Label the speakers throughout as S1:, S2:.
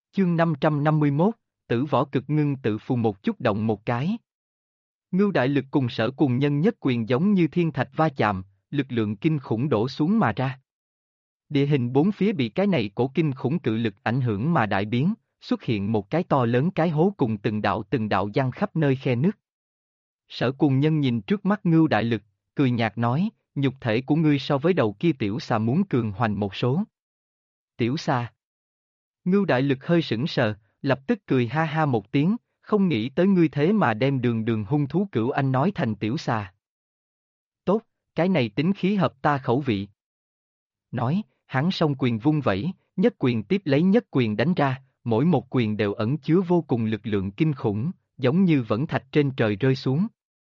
S1: Chương 551, Tử Võ Cực ngưng tự phù một chút động một cái. Ngưu đại lực cùng Sở Cùng Nhân nhất quyền giống như thiên thạch va chạm, lực lượng kinh khủng đổ xuống mà ra. Địa hình bốn phía bị cái này cổ kinh khủng cự lực ảnh hưởng mà đại biến, xuất hiện một cái to lớn cái hố cùng từng đạo giăng khắp nơi khe nứt. Sở Cùng Nhân nhìn trước mắt Ngưu đại lực, cười nhạt nói, nhục thể của ngươi so với đầu kia tiểu xà muốn cường hoành một số. Tiểu xà. Ngưu đại lực hơi sững sờ, lập tức cười ha ha một tiếng, không nghĩ tới ngươi thế mà đem đường đường hung thú cửu anh nói thành tiểu xà. Tốt, cái này tính khí hợp ta khẩu vị. Nói, hắn song quyền vung vẩy, nhất quyền tiếp lấy nhất quyền đánh ra, mỗi một quyền đều ẩn chứa vô cùng lực lượng kinh khủng, giống như vẫn thạch trên trời rơi xuống.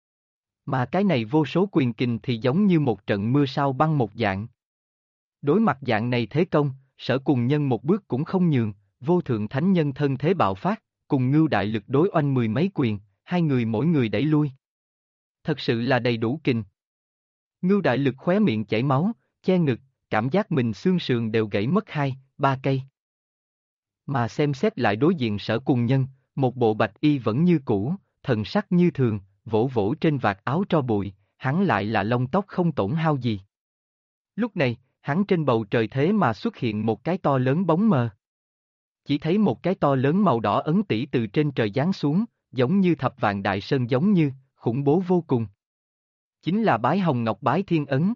S1: Mà cái này vô số quyền kình thì giống như một trận mưa sao băng một dạng. Đối mặt dạng này thế công, Sở Cùng Nhân một bước cũng không nhường, vô thượng thánh nhân thân thế bạo phát, cùng Ngưu đại lực đối oanh mười mấy quyền, hai người mỗi người đẩy lui. Thật sự là đầy đủ kình. Ngưu đại lực khóe miệng chảy máu, che ngực, cảm giác mình xương sườn đều gãy mất 2-3 cây. Mà xem xét lại đối diện Sở Cùng Nhân, một bộ bạch y vẫn như cũ, thần sắc như thường, vỗ vỗ trên vạt áo tro bụi, hắn lại là lông tóc không tổn hao gì. Lúc này, hắn trên bầu trời thế mà xuất hiện một cái to lớn bóng mờ. Chỉ thấy một cái to lớn màu đỏ ấn tỷ từ trên trời giáng xuống, giống như thập vạn đại sơn giống như, khủng bố vô cùng. Chính là bái hồng ngọc bái thiên ấn.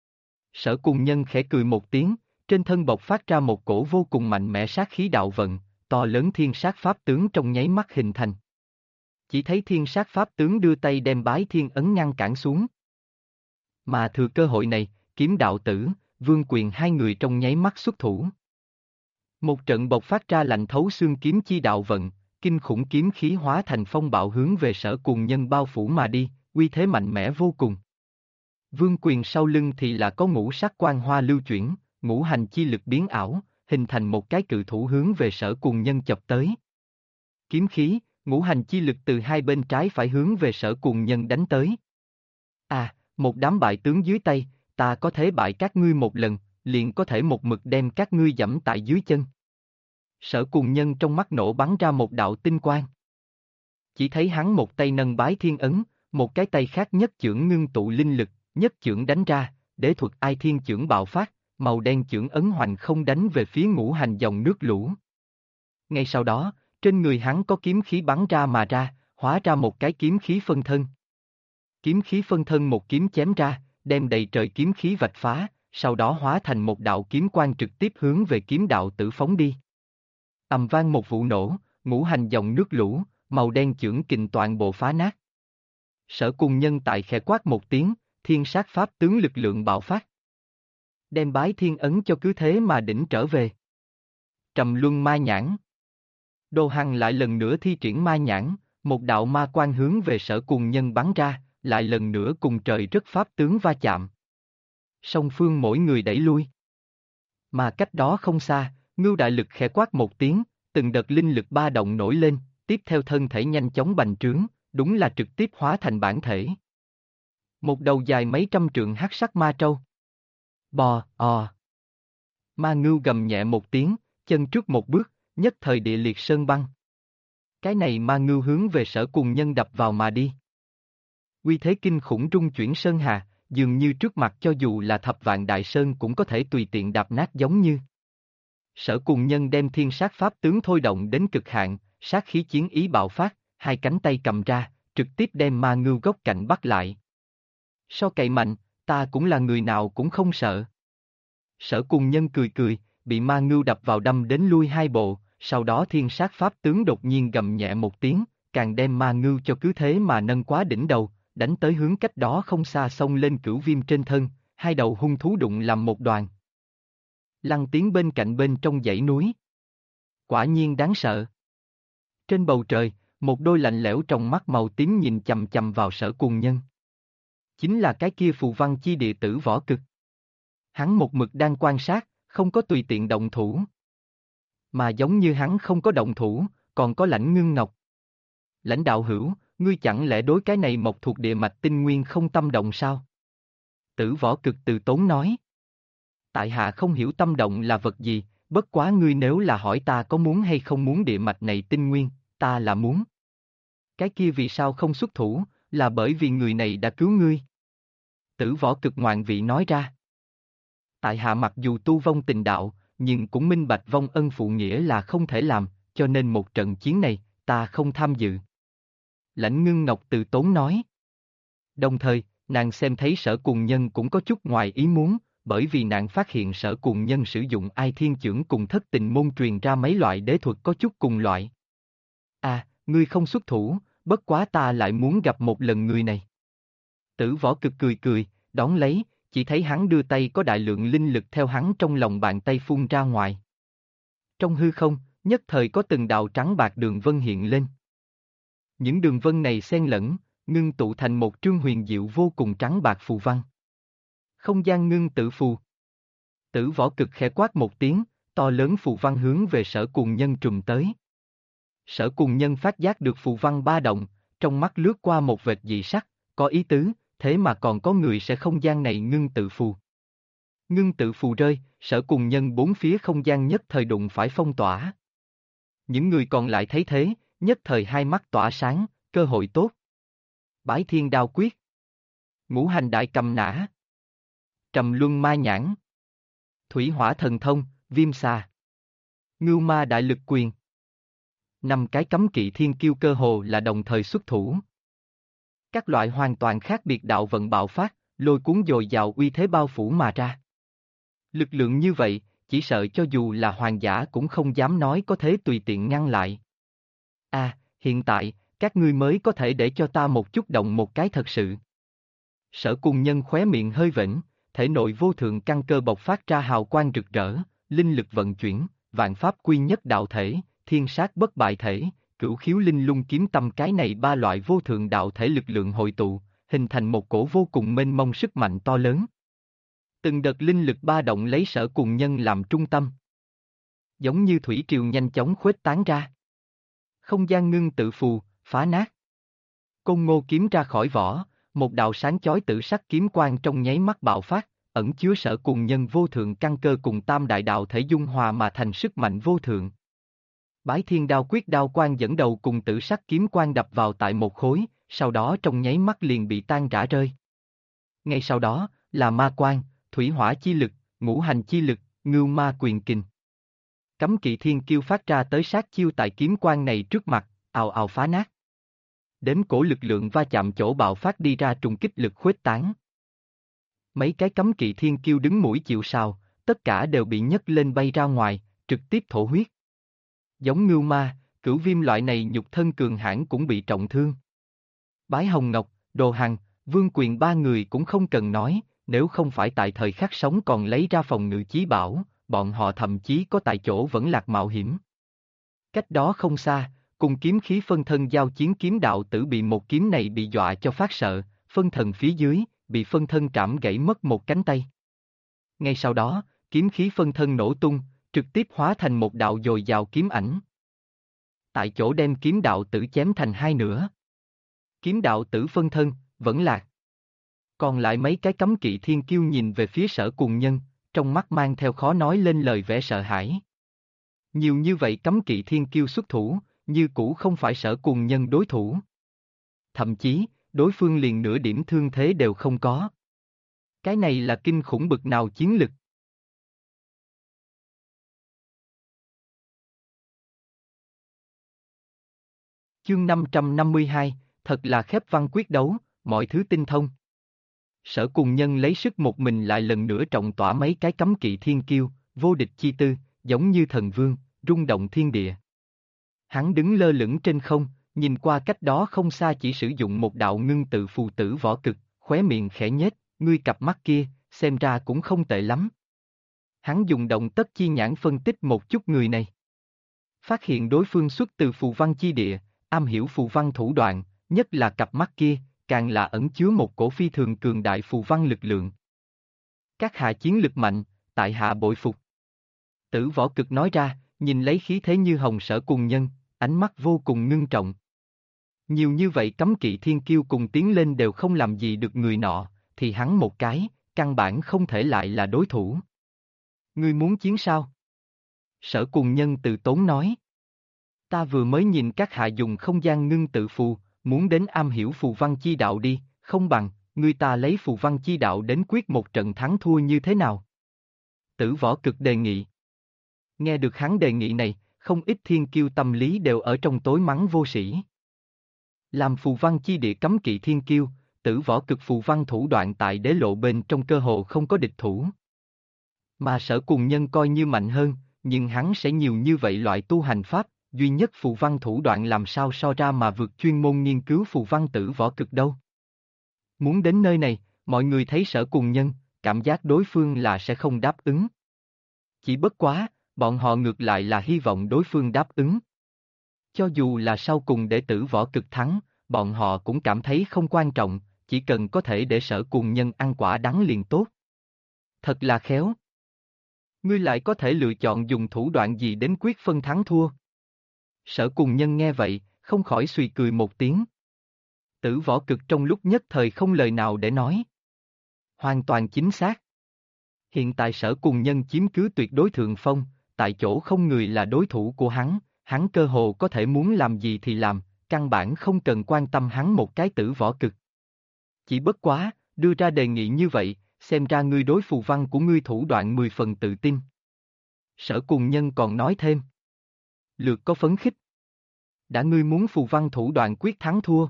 S1: Sở Cùng Nhân khẽ cười một tiếng, trên thân bộc phát ra một cổ vô cùng mạnh mẽ sát khí đạo vận, to lớn thiên sát pháp tướng trong nháy mắt hình thành. Chỉ thấy thiên sát pháp tướng đưa tay đem bái thiên ấn ngăn cản xuống. Mà thừa cơ hội này, kiếm đạo tử, Vương Quyền hai người trong nháy mắt xuất thủ. Một trận bộc phát ra lạnh thấu xương kiếm chi đạo vận, kinh khủng kiếm khí hóa thành phong bạo hướng về Sở Cùng Nhân bao phủ mà đi, uy thế mạnh mẽ vô cùng. Vương Quyền sau lưng thì là có ngũ sắc quang hoa lưu chuyển, ngũ hành chi lực biến ảo, hình thành một cái cự thủ hướng về Sở Cùng Nhân chập tới. Kiếm khí, ngũ hành chi lực từ hai bên trái phải hướng về Sở Cùng Nhân đánh tới. À, một đám bại tướng dưới tay, ta có thể bại các ngươi một lần, liền có thể một mực đem các ngươi giẫm tại dưới chân. Sở Cùng Nhân trong mắt nổ bắn ra một đạo tinh quang. Chỉ thấy hắn một tay nâng bái thiên ấn, một cái tay khác nhất chưởng ngưng tụ linh lực, nhất chưởng đánh ra, đế thuật ai thiên chưởng bạo phát, màu đen chưởng ấn hoành không đánh về phía ngũ hành dòng nước lũ. Ngay sau đó, trên người hắn có kiếm khí bắn ra mà ra, hóa ra một cái kiếm khí phân thân. Kiếm khí phân thân một kiếm chém ra, đem đầy trời kiếm khí vạch phá, sau đó hóa thành một đạo kiếm quang trực tiếp hướng về kiếm đạo tử phóng đi. Ầm vang một vụ nổ, ngũ hành dòng nước lũ, màu đen chưởng kình toàn bộ phá nát. Sở Cùng Nhân tại khẽ quát một tiếng, thiên sát pháp tướng lực lượng bạo phát. Đem bái thiên ấn cho cứ thế mà đỉnh trở về. Trầm luân ma nhãn. Đồ Hằng lại lần nữa thi triển ma nhãn, một đạo ma quang hướng về Sở Cùng Nhân bắn ra, lại lần nữa cùng trời rất pháp tướng va chạm. Song phương mỗi người đẩy lui. Mà cách đó không xa, Ngưu đại lực khẽ quát một tiếng, từng đợt linh lực ba động nổi lên, tiếp theo thân thể nhanh chóng bành trướng, đúng là trực tiếp hóa thành bản thể. Một đầu dài mấy trăm trượng hắc sắc ma trâu. Bò, ò. Ma Ngưu gầm nhẹ một tiếng, chân trước một bước, nhất thời địa liệt sơn băng. Cái này Ma Ngưu hướng về Sở Cùng Nhân đập vào mà đi. Uy thế kinh khủng trung chuyển sơn hà, dường như trước mặt cho dù là thập vạn đại sơn cũng có thể tùy tiện đạp nát giống như. Sở Cùng Nhân đem thiên sát pháp tướng thôi động đến cực hạn, sát khí chiến ý bạo phát, hai cánh tay cầm ra, trực tiếp đem Ma Ngưu góc cạnh bắt lại. So cậy mạnh, ta cũng là người nào cũng không sợ. Sở Cùng Nhân cười cười, bị Ma Ngưu đập vào đâm đến lui hai bộ, sau đó thiên sát pháp tướng đột nhiên gầm nhẹ một tiếng, càng đem Ma Ngưu cho cứ thế mà nâng quá đỉnh đầu, đánh tới hướng cách đó không xa xông lên cửu viêm trên thân, hai đầu hung thú đụng làm một đoàn. Lăng Tiến bên cạnh bên trong dãy núi. Quả nhiên đáng sợ. Trên bầu trời, một đôi lạnh lẽo trong mắt màu tím nhìn chằm chằm vào Sở Cùng Nhân. Chính là cái kia phù văn chi địa tử võ cực. Hắn một mực đang quan sát, không có tùy tiện động thủ. Mà giống như hắn không có động thủ, còn có Lãnh Ngưng Ngọc. Lãnh đạo hữu, ngươi chẳng lẽ đối cái này mộc thuộc địa mạch tinh nguyên không tâm động sao? Tử võ cực từ tốn nói. Tại hạ không hiểu tâm động là vật gì, bất quá ngươi nếu là hỏi ta có muốn hay không muốn địa mạch này tinh nguyên, ta là muốn. Cái kia vì sao không xuất thủ, là bởi vì người này đã cứu ngươi. Tử Võ Cực ngoạn vị nói ra. Tại hạ mặc dù tu vong tình đạo, nhưng cũng minh bạch vong ân phụ nghĩa là không thể làm, cho nên một trận chiến này, ta không tham dự. Lãnh Ngưng Ngọc từ tốn nói. Đồng thời, nàng xem thấy Sở Cùng Nhân cũng có chút ngoài ý muốn, bởi vì nàng phát hiện Sở Cùng Nhân sử dụng Ai Thiên Chưởng cùng Thất Tình Môn truyền ra mấy loại đế thuật có chút cùng loại. À, ngươi không xuất thủ, bất quá ta lại muốn gặp một lần người này. Tử Võ Cực cười cười, đón lấy, chỉ thấy hắn đưa tay có đại lượng linh lực theo hắn trong lòng bàn tay phun ra ngoài. Trong hư không, nhất thời có từng đạo trắng bạc đường vân hiện lên. Những đường vân này xen lẫn, ngưng tụ thành một trương huyền diệu vô cùng trắng bạc phù văn. Không gian ngưng tự phù. Tử Võ Cực khẽ quát một tiếng, to lớn phù văn hướng về Sở Cùng Nhân trùm tới. Sở Cùng Nhân phát giác được phù văn ba động, trong mắt lướt qua một vệt dị sắc, có ý tứ, thế mà còn có người sẽ không gian này ngưng tự phù. Ngưng tự phù rơi, Sở Cùng Nhân bốn phía không gian nhất thời đụng phải phong tỏa. Những người còn lại thấy thế, nhất thời hai mắt tỏa sáng, cơ hội tốt. Bái Thiên Đao Quyết, Ngũ Hành Đại Cầm Nã, Trầm Luân Ma Nhãn, Thủy Hỏa Thần Thông, Viêm Xà, Ngưu Ma Đại Lực Quyền. 5 cái cấm kỵ thiên kiêu cơ hồ là đồng thời xuất thủ. Các loại hoàn toàn khác biệt đạo vận bạo phát, lôi cuốn dồi dào uy thế bao phủ mà ra. Lực lượng như vậy, chỉ sợ cho dù là hoàng giả cũng không dám nói có thể tùy tiện ngăn lại. À, hiện tại, các ngươi mới có thể để cho ta một chút động một cái thật sự. Sở Cùng Nhân khóe miệng hơi vểnh, thể nội vô thượng căn cơ bộc phát ra hào quang rực rỡ, linh lực vận chuyển, vạn pháp quy nhất đạo thể, thiên sát bất bại thể, cửu khiếu linh lung kiếm tâm, cái này ba loại vô thượng đạo thể lực lượng hội tụ, hình thành một cổ vô cùng mênh mông sức mạnh to lớn. Từng đợt linh lực ba động lấy Sở Cùng Nhân làm trung tâm. Giống như thủy triều nhanh chóng khuếch tán ra. Không gian ngưng tự phù, phá nát. Côn Ngô kiếm ra khỏi vỏ, một đạo sáng chói tử sắc kiếm quang trong nháy mắt bạo phát, ẩn chứa Sở Cùng Nhân vô thượng căn cơ cùng tam đại đạo thể dung hòa mà thành sức mạnh vô thượng. Bái Thiên Đao Quyết đao quang dẫn đầu cùng tử sắc kiếm quang đập vào tại một khối, sau đó trong nháy mắt liền bị tan rã rơi. Ngay sau đó, là ma quang, thủy hỏa chi lực, ngũ hành chi lực, ngưu ma quyền kình. Cấm kỵ thiên kiêu phát ra tới sát chiêu tại kiếm quang này trước mặt, ào ào phá nát. Đếm cổ lực lượng va chạm chỗ bạo phát đi ra trùng kích lực khuếch tán. Mấy cái cấm kỵ thiên kiêu đứng mũi chịu sào, tất cả đều bị nhấc lên bay ra ngoài, trực tiếp thổ huyết. Giống ngưu ma, cửu viêm loại này nhục thân cường hãn cũng bị trọng thương. Bái Hồng Ngọc, Đồ Hằng, Vương Quyền ba người cũng không cần nói, nếu không phải tại thời khắc sống còn lấy ra phòng ngự chí bảo, bọn họ thậm chí có tại chỗ vẫn lạc mạo hiểm. Cách đó không xa, cùng kiếm khí phân thân giao chiến kiếm đạo tử bị một kiếm này bị dọa cho phát sợ, phân thần phía dưới, bị phân thân trảm gãy mất một cánh tay. Ngay sau đó, kiếm khí phân thân nổ tung, trực tiếp hóa thành một đạo dồi dào kiếm ảnh. Tại chỗ đem kiếm đạo tử chém thành hai nửa. Kiếm đạo tử phân thân, vẫn lạc. Còn lại mấy cái cấm kỵ thiên kiêu nhìn về phía Sở Cùng Nhân, trong mắt mang theo khó nói lên lời vẻ sợ hãi. Nhiều như vậy cấm kỵ thiên kiêu xuất thủ, như cũ không phải Sở Cùng Nhân đối thủ. Thậm chí, đối phương liền nửa điểm thương thế đều không có. Cái này là kinh khủng bực nào chiến lực. Chương 552, thật là khép văn quyết đấu, mọi thứ tinh thông. Sở Cùng Nhân lấy sức một mình lại lần nữa trọng tỏa mấy cái cấm kỵ thiên kiêu, vô địch chi tư, giống như thần vương, rung động thiên địa. Hắn đứng lơ lửng trên không, nhìn qua cách đó không xa chỉ sử dụng một đạo ngưng tự phù Tử Võ Cực, khóe miệng khẽ nhếch, ngươi cặp mắt kia, xem ra cũng không tệ lắm. Hắn dùng động tất chi nhãn phân tích một chút người này. Phát hiện đối phương xuất từ phù văn chi địa, am hiểu phù văn thủ đoạn, nhất là cặp mắt kia, càng là ẩn chứa một cổ phi thường cường đại phù văn lực lượng. Các hạ chiến lực mạnh, tại hạ bội phục. Tử Võ Cực nói ra, nhìn lấy khí thế như hồng Sở Cùng Nhân, ánh mắt vô cùng ngưng trọng. Nhiều như vậy cấm kỵ thiên kiêu cùng tiến lên đều không làm gì được người nọ, thì hắn một cái, căn bản không thể lại là đối thủ. Ngươi muốn chiến sao? Sở Cùng Nhân từ tốn nói. Ta vừa mới nhìn các hạ dùng không gian ngưng tự phù, muốn đến am hiểu phù văn chi đạo đi, không bằng, người ta lấy phù văn chi đạo đến quyết một trận thắng thua như thế nào? Tử Võ Cực đề nghị. Nghe được hắn đề nghị này, không ít thiên kiêu tâm lý đều ở trong tối mắng vô sĩ. Làm phù văn chi địa cấm kỵ thiên kiêu, Tử Võ Cực phù văn thủ đoạn tại đế lộ bên trong cơ hồ không có địch thủ. Mà Sở Cùng Nhân coi như mạnh hơn, nhưng hắn sẽ nhiều như vậy loại tu hành pháp, duy nhất phù văn thủ đoạn làm sao so ra mà vượt chuyên môn nghiên cứu phù văn Tử Võ Cực đâu. Muốn đến nơi này, mọi người thấy Sở Cùng Nhân, cảm giác đối phương là sẽ không đáp ứng. Chỉ bất quá, bọn họ ngược lại là hy vọng đối phương đáp ứng. Cho dù là sau cùng để Tử Võ Cực thắng, bọn họ cũng cảm thấy không quan trọng, chỉ cần có thể để Sở Cùng Nhân ăn quả đắng liền tốt. Thật là khéo. Ngươi lại có thể lựa chọn dùng thủ đoạn gì đến quyết phân thắng thua. Sở Cùng Nhân nghe vậy, không khỏi suy cười một tiếng. Tử Võ Cực trong lúc nhất thời không lời nào để nói. Hoàn toàn chính xác. Hiện tại Sở Cùng Nhân chiếm cứ tuyệt đối thượng phong, tại chỗ không người là đối thủ của hắn cơ hồ có thể muốn làm gì thì làm, căn bản không cần quan tâm hắn một cái Tử Võ Cực. Chỉ bất quá, đưa ra đề nghị như vậy, xem ra ngươi đối phù văn của ngươi thủ đoạn 10 phần tự tin. Sở Cùng Nhân còn nói thêm. Lược có phấn khích. Đã ngươi muốn phù văn thủ đoạn quyết thắng thua.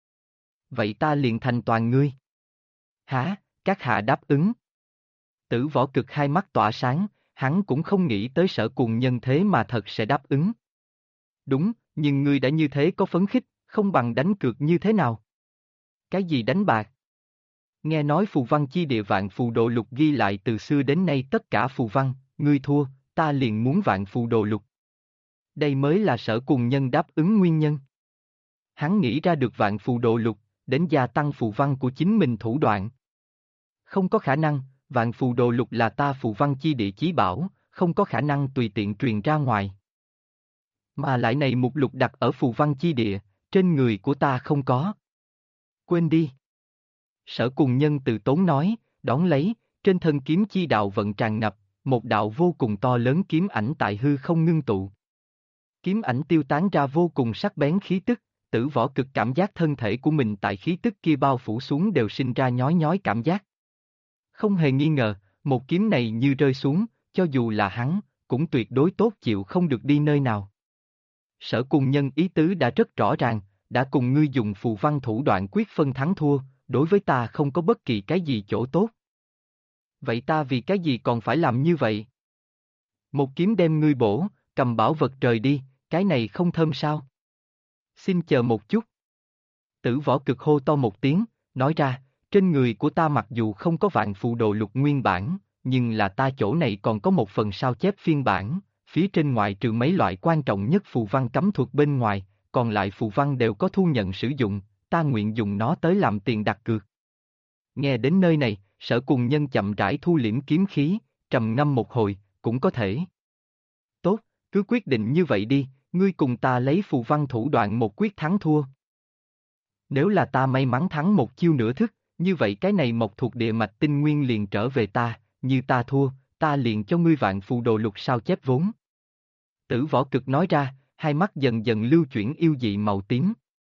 S1: Vậy ta liền thành toàn ngươi. Hả, các hạ đáp ứng. Tử Võ Cực hai mắt tỏa sáng, hắn cũng không nghĩ tới Sở Cùng Nhân thế mà thật sẽ đáp ứng. Đúng, nhưng ngươi đã như thế có phấn khích, không bằng đánh cược như thế nào? Cái gì đánh bạc? Nghe nói phù văn chi địa vạn phù đồ lục ghi lại từ xưa đến nay tất cả phù văn, ngươi thua, ta liền muốn vạn phù đồ lục. Đây mới là Sở Cùng Nhân đáp ứng nguyên nhân. Hắn nghĩ ra được vạn phù đồ lục, đến gia tăng phù văn của chính mình thủ đoạn. Không có khả năng, vạn phù đồ lục là ta phù văn chi địa chí bảo, không có khả năng tùy tiện truyền ra ngoài. Mà lại này mục lục đặt ở phù văn chi địa, trên người của ta không có. Quên đi. Sở Cùng Nhân từ tốn nói, đón lấy, trên thân kiếm chi đạo vận tràn ngập, một đạo vô cùng to lớn kiếm ảnh tại hư không ngưng tụ. Kiếm ảnh tiêu tán ra vô cùng sắc bén khí tức, Tử Võ Cực cảm giác thân thể của mình tại khí tức kia bao phủ xuống đều sinh ra nhói nhói cảm giác. Không hề nghi ngờ, một kiếm này như rơi xuống, cho dù là hắn, cũng tuyệt đối tốt chịu không được đi nơi nào. Sở Cùng Nhân ý tứ đã rất rõ ràng, đã cùng ngươi dùng phù văn thủ đoạn quyết phân thắng thua, đối với ta không có bất kỳ cái gì chỗ tốt. Vậy ta vì cái gì còn phải làm như vậy? Một kiếm đem ngươi bổ, cầm bảo vật rời đi, cái này không thơm sao? Xin chờ một chút. Tử Võ Cực hô to một tiếng, nói ra, trên người của ta mặc dù không có vạn phù đồ lục nguyên bản, nhưng là ta chỗ này còn có một phần sao chép phiên bản, phía trên ngoại trừ mấy loại quan trọng nhất phù văn cấm thuật bên ngoài, còn lại phù văn đều có thu nhận sử dụng, ta nguyện dùng nó tới làm tiền đặt cược. Nghe đến nơi này, Sở Cùng Nhân chậm rãi thu liễm kiếm khí, trầm ngâm một hồi, cũng có thể. Tốt, cứ quyết định như vậy đi, ngươi cùng ta lấy phù văn thủ đoạn một quyết thắng thua. Nếu là ta may mắn thắng một chiêu nửa thức, như vậy cái này mộc thuộc địa mạch tinh nguyên liền trở về ta, như ta thua, ta liền cho ngươi vạn phù đồ lục sao chép vốn. Tử Võ Cực nói ra, hai mắt dần dần lưu chuyển yêu dị màu tím.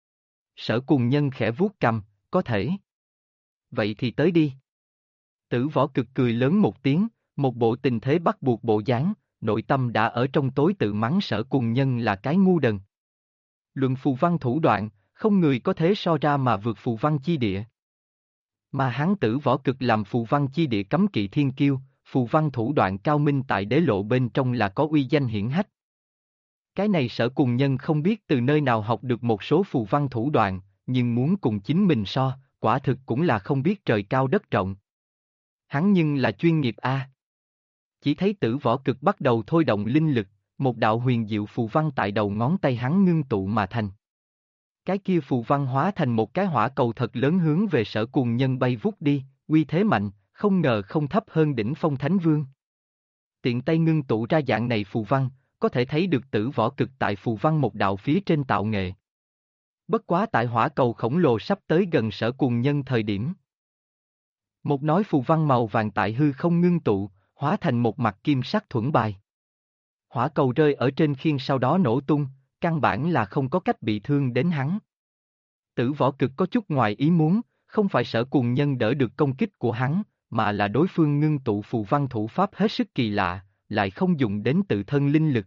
S1: Sở Cùng Nhân khẽ vuốt cằm, có thể. Vậy thì tới đi. Tử Võ Cực cười lớn một tiếng, một bộ tình thế bắt buộc bộ dáng, nội tâm đã ở trong tối tự mắng Sở Cùng Nhân là cái ngu đần. Luận phù văn thủ đoạn, không người có thế so ra mà vượt phù văn chi địa. Mà hắn Tử Võ Cực làm phù văn chi địa cấm kỵ thiên kiêu, phù văn thủ đoạn cao minh tại đế lộ bên trong là có uy danh hiển hách. Cái này Sở Cùng Nhân không biết từ nơi nào học được một số phù văn thủ đoạn, nhưng muốn cùng chính mình so, quả thực cũng là không biết trời cao đất rộng. Hắn nhưng là chuyên nghiệp a. Chỉ thấy Tử Võ Cực bắt đầu thôi động linh lực, một đạo huyền diệu phù văn tại đầu ngón tay hắn ngưng tụ mà thành. Cái kia phù văn hóa thành một cái hỏa cầu thật lớn hướng về Sở Cùng Nhân bay vút đi, uy thế mạnh, không ngờ không thấp hơn đỉnh phong Thánh Vương. Tiện tay ngưng tụ ra dạng này phù văn, có thể thấy được Tử Võ Cực tại phù văn một đạo phía trên tạo nghệ. Bất quá tại hỏa cầu khổng lồ sắp tới gần Sở Cùng Nhân thời điểm. Một nói phù văn màu vàng tại hư không ngưng tụ, hóa thành một mặt kim sắc thuẫn bài. Hỏa cầu rơi ở trên khiên sau đó nổ tung, căn bản là không có cách bị thương đến hắn. Tử võ cực có chút ngoài ý muốn, không phải Sở Cùng Nhân đỡ được công kích của hắn, mà là đối phương ngưng tụ phù văn thủ pháp hết sức kỳ lạ, lại không dùng đến tự thân linh lực,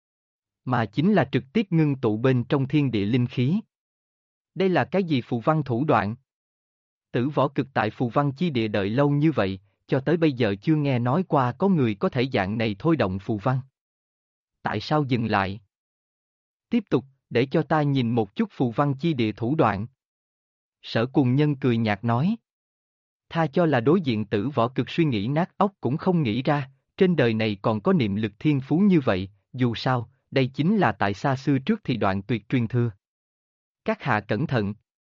S1: mà chính là trực tiếp ngưng tụ bên trong thiên địa linh khí. Đây là cái gì phù văn thủ đoạn? Tử võ cực tại phù văn chi địa đợi lâu như vậy, cho tới bây giờ chưa nghe nói qua có người có thể dạng này thôi động phù văn. Tại sao dừng lại? Tiếp tục, để cho ta nhìn một chút phù văn chi địa thủ đoạn. Sở Cùng Nhân cười nhạt nói. Tha cho là đối diện Tử võ cực suy nghĩ nát óc cũng không nghĩ ra, trên đời này còn có niệm lực thiên phú như vậy, dù sao, đây chính là tại xa xưa trước thì đoạn tuyệt truyền thừa. Các hạ cẩn thận.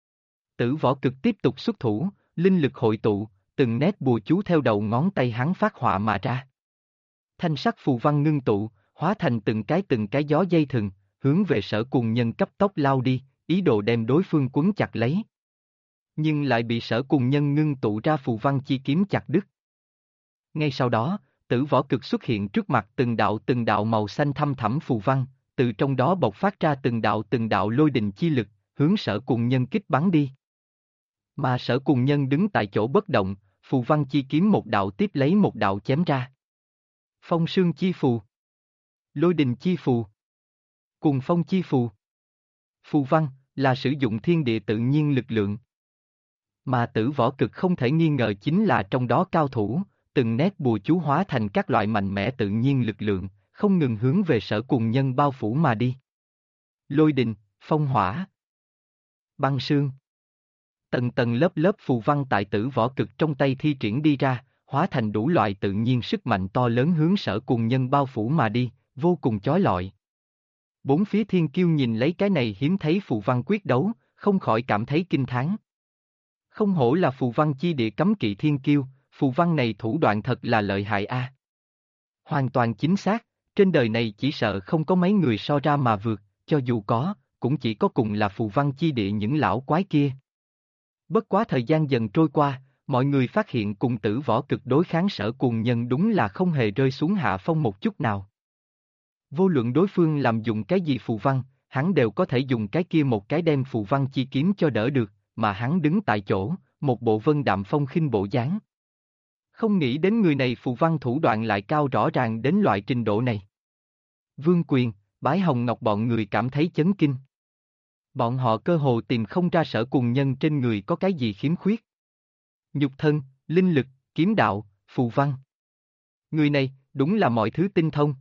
S1: Tử võ cực tiếp tục xuất thủ, linh lực hội tụ, từng nét bùa chú theo đầu ngón tay hắn phát họa mà ra. Thanh sắc phù văn ngưng tụ, hóa thành từng cái gió dây thừng, hướng về Sở Cùng Nhân cấp tốc lao đi, ý đồ đem đối phương quấn chặt lấy. Nhưng lại bị Sở Cùng Nhân ngưng tụ ra phù văn chi kiếm chặt đứt. Ngay sau đó, Tử võ cực xuất hiện trước mặt từng đạo màu xanh thăm thẳm phù văn, từ trong đó bộc phát ra từng đạo lôi đình chi lực, hướng Sở Cùng Nhân kích bắn đi. Mà Sở Cùng Nhân đứng tại chỗ bất động, phù văn chi kiếm một đạo tiếp lấy một đạo chém ra. Phong sương chi phù, lôi đình chi phù, cùng phong chi phù. Phù văn là sử dụng thiên địa tự nhiên lực lượng. Mà Tử võ cực không thể nghi ngờ chính là trong đó cao thủ, từng nét bùa chú hóa thành các loại mạnh mẽ tự nhiên lực lượng, không ngừng hướng về Sở Cùng Nhân bao phủ mà đi. Lôi đình, phong hỏa, băng sương. Tầng tầng lớp lớp phù văn tại Tử võ cực trong tay thi triển đi ra, hóa thành đủ loại tự nhiên sức mạnh to lớn hướng Sở Cùng Nhân bao phủ mà đi, vô cùng chói lọi. Bốn phía thiên kiêu nhìn lấy cái này hiếm thấy phù văn quyết đấu, không khỏi cảm thấy kinh thán. Không hổ là phù văn chi địa cấm kỵ thiên kiêu, phù văn này thủ đoạn thật là lợi hại a. Hoàn toàn chính xác, trên đời này chỉ sợ không có mấy người so ra mà vượt, cho dù có, cũng chỉ có cùng là phù văn chi địa những lão quái kia. Bất quá thời gian dần trôi qua, mọi người phát hiện cùng Tử võ cực đối kháng Sở Cùng Nhân đúng là không hề rơi xuống hạ phong một chút nào. Vô luận đối phương làm dùng cái gì phù văn, hắn đều có thể dùng cái kia một cái đem phù văn chi kiếm cho đỡ được, mà hắn đứng tại chỗ, một bộ vân đạm phong khinh bộ dáng. Không nghĩ đến người này phù văn thủ đoạn lại cao rõ ràng đến loại trình độ này. Vương Quyền, Bái Hồng Ngọc bọn người cảm thấy chấn kinh. Bọn họ cơ hồ tìm không ra Sở Cùng Nhân trên người có cái gì khiếm khuyết. Nhục thân, linh lực, kiếm đạo, phù văn. Người này, đúng là mọi thứ tinh thông.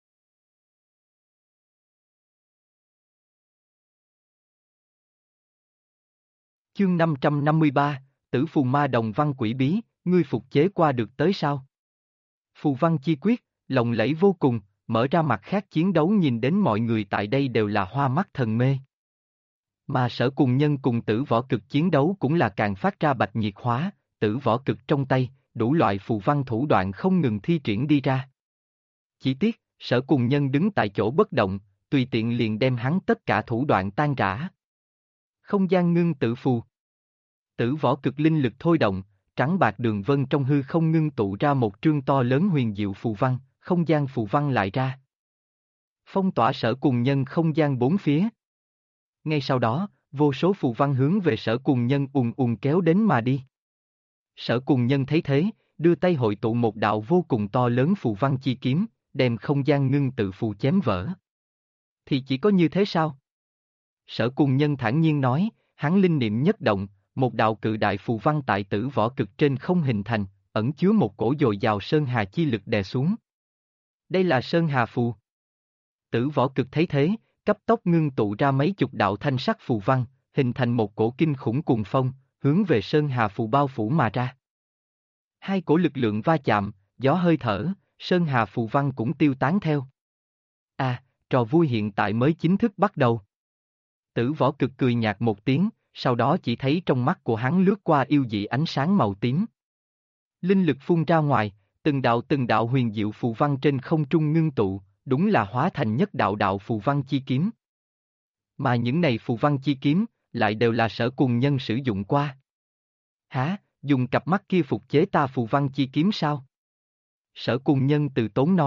S1: Chương 553, Tử Phù Ma Đồng Văn Quỷ Bí, ngươi phục chế qua được tới sao? Phù văn chi quyết, lộng lẫy vô cùng, mở ra mặt khác chiến đấu nhìn đến mọi người tại đây đều là hoa mắt thần mê. Mà Sở Cùng Nhân cùng Tử võ cực chiến đấu cũng là càng phát ra bạch nhiệt hóa, Tử võ cực trong tay, đủ loại phù văn thủ đoạn không ngừng thi triển đi ra. Chỉ tiếc, Sở Cùng Nhân đứng tại chỗ bất động, tùy tiện liền đem hắn tất cả thủ đoạn tan rã. Không gian ngưng tự phù. Tử võ cực linh lực thôi động, trắng bạc đường vân trong hư không ngưng tụ ra một trương to lớn huyền diệu phù văn, không gian phù văn lại ra. Phong tỏa Sở Cùng Nhân không gian bốn phía. Ngay sau đó, vô số phù văn hướng về Sở Cùng Nhân kéo đến mà đi. Sở Cùng Nhân thấy thế, đưa tay hội tụ một đạo vô cùng to lớn phù văn chi kiếm, đem không gian ngưng tự phù chém vỡ. Thì chỉ có như thế sao? Sở Cùng Nhân thản nhiên nói, hắn linh niệm nhất động, một đạo cự đại phù văn tại Tử võ cực trên không hình thành, ẩn chứa một cổ dồi dào sơn hà chi lực đè xuống. Đây là sơn hà phù. Tử võ cực thấy thế, cấp tốc ngưng tụ ra mấy chục đạo thanh sắc phù văn, hình thành một cổ kinh khủng cuồng phong, hướng về sơn hà phù bao phủ mà ra. Hai cổ lực lượng va chạm, gió hơi thở, sơn hà phù văn cũng tiêu tán theo. Trò vui hiện tại mới chính thức bắt đầu. Tử võ cực cười nhạt một tiếng, sau đó chỉ thấy trong mắt của hắn lướt qua yêu dị ánh sáng màu tím. Linh lực phun ra ngoài, từng đạo huyền diệu phù văn trên không trung ngưng tụ, đúng là hóa thành nhất đạo đạo phù văn chi kiếm. Mà những này phù văn chi kiếm, lại đều là Sở Cùng Nhân sử dụng qua. Hả, dùng cặp mắt kia phục chế ta phù văn chi kiếm sao? Sở Cùng Nhân từ tốn nói,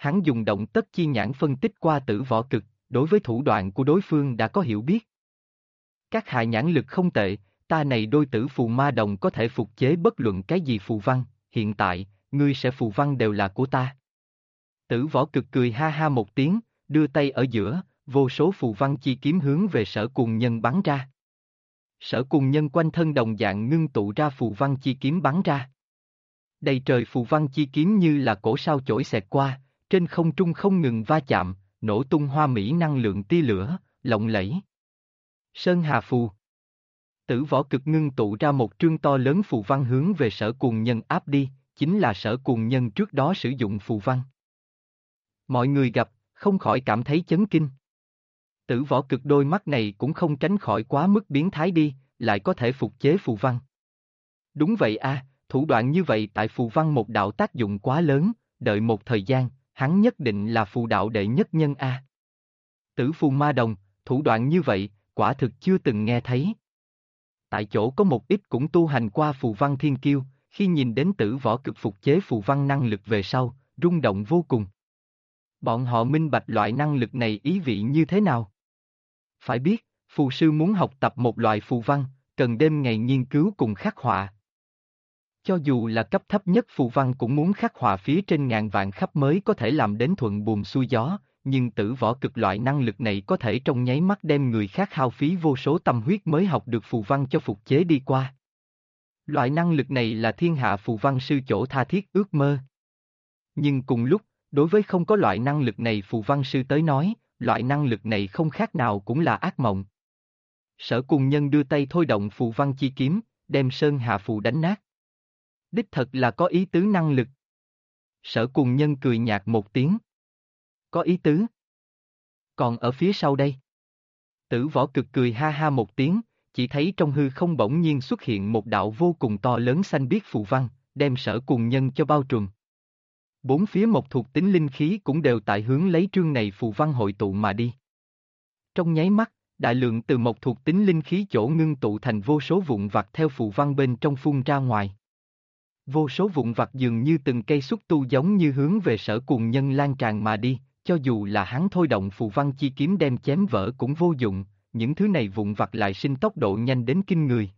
S1: Hắn dùng động tất chi nhãn phân tích qua Tử Võ Cực, đối với thủ đoạn của đối phương đã có hiểu biết. Các hạ nhãn lực không tệ, ta này đôi tử phù ma đồng có thể phục chế bất luận cái gì phù văn, hiện tại, ngươi sẽ phù văn đều là của ta. Tử Võ Cực cười ha ha một tiếng, đưa tay ở giữa, vô số phù văn chi kiếm hướng về Sở Cùng Nhân bắn ra. Sở Cùng Nhân quanh thân đồng dạng ngưng tụ ra phù văn chi kiếm bắn ra. Đầy trời phù văn chi kiếm như là cổ sao chổi xẹt qua, trên không trung không ngừng va chạm, nổ tung hoa mỹ năng lượng tia lửa, lộng lẫy. Sơn Hà Phù. Tử Võ Cực ngưng tụ ra một trương to lớn phù văn hướng về Sở Cùng Nhân áp đi, chính là Sở Cùng Nhân trước đó sử dụng phù văn. Mọi người gặp, không khỏi cảm thấy chấn kinh. Tử Võ Cực đôi mắt này cũng không tránh khỏi quá mức biến thái đi, lại có thể phục chế phù văn. Đúng vậy a, thủ đoạn như vậy tại phù văn một đạo tác dụng quá lớn, đợi một thời gian, hắn nhất định là phù đạo đệ nhất nhân a. Tử phù ma đồng, thủ đoạn như vậy, quả thực chưa từng nghe thấy. Tại chỗ có một ít cũng tu hành qua phù văn thiên kiêu, khi nhìn đến Tử Võ Cực phục chế phù văn năng lực về sau, rung động vô cùng. Bọn họ minh bạch loại năng lực này ý vị như thế nào? Phải biết, phù sư muốn học tập một loại phù văn, cần đêm ngày nghiên cứu cùng khắc họa. Cho dù là cấp thấp nhất phù văn cũng muốn khắc họa phía trên ngàn vạn khắp mới có thể làm đến thuận buồm xuôi gió, nhưng Tử Võ Cực loại năng lực này có thể trong nháy mắt đem người khác hao phí vô số tâm huyết mới học được phù văn cho phục chế đi qua. Loại năng lực này là thiên hạ phù văn sư chỗ tha thiết ước mơ. Nhưng cùng lúc, đối với không có loại năng lực này phù văn sư tới nói, loại năng lực này không khác nào cũng là ác mộng. Sở Cùng Nhân đưa tay thôi động phù văn chi kiếm, đem Sơn Hà Phù đánh nát. Đích thật là có ý tứ năng lực. Sở Cùng Nhân cười nhạt một tiếng. Có ý tứ. Còn ở phía sau đây. Tử Võ Cực cười ha ha một tiếng, chỉ thấy trong hư không bỗng nhiên xuất hiện một đạo vô cùng to lớn xanh biếc phù văn, đem Sở Cùng Nhân cho bao trùm. Bốn phía một thuộc tính linh khí cũng đều tại hướng lấy trương này phù văn hội tụ mà đi. Trong nháy mắt, đại lượng từ một thuộc tính linh khí chỗ ngưng tụ thành vô số vụn vặt theo phù văn bên trong phun ra ngoài. Vô số vụn vặt dường như từng cây xúc tu giống như hướng về Sở Cùng Nhân lan tràn mà đi, cho dù là hắn thôi động phù văn chi kiếm đem chém vỡ cũng vô dụng, những thứ này vụn vặt lại sinh tốc độ nhanh đến kinh người.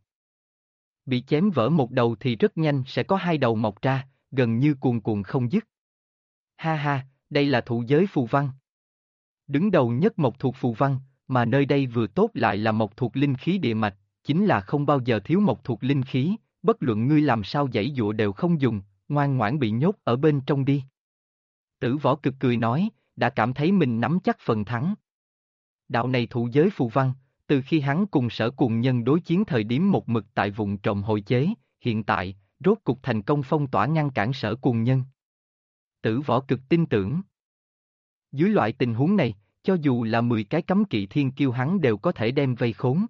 S1: Bị chém vỡ một đầu thì rất nhanh sẽ có hai đầu mọc ra, gần như cuồn cuộn không dứt. Ha ha, đây là thụ giới phù văn. Đứng đầu nhất mộc thuộc phù văn, mà nơi đây vừa tốt lại là mộc thuộc linh khí địa mạch, chính là không bao giờ thiếu mộc thuộc linh khí, bất luận ngươi làm sao giãy giụa đều không dùng, ngoan ngoãn bị nhốt ở bên trong đi. Tử Võ Cực cười nói, đã cảm thấy mình nắm chắc phần thắng. Đạo này thụ giới phù văn, từ khi hắn cùng Sở Cùng Nhân đối chiến thời điểm một mực tại vùng trộm hội chế, hiện tại, rốt cục thành công phong tỏa ngăn cản Sở Cùng Nhân. Tử Võ Cực tin tưởng. Dưới loại tình huống này, cho dù là 10 cái cấm kỵ thiên kiêu hắn đều có thể đem vây khốn.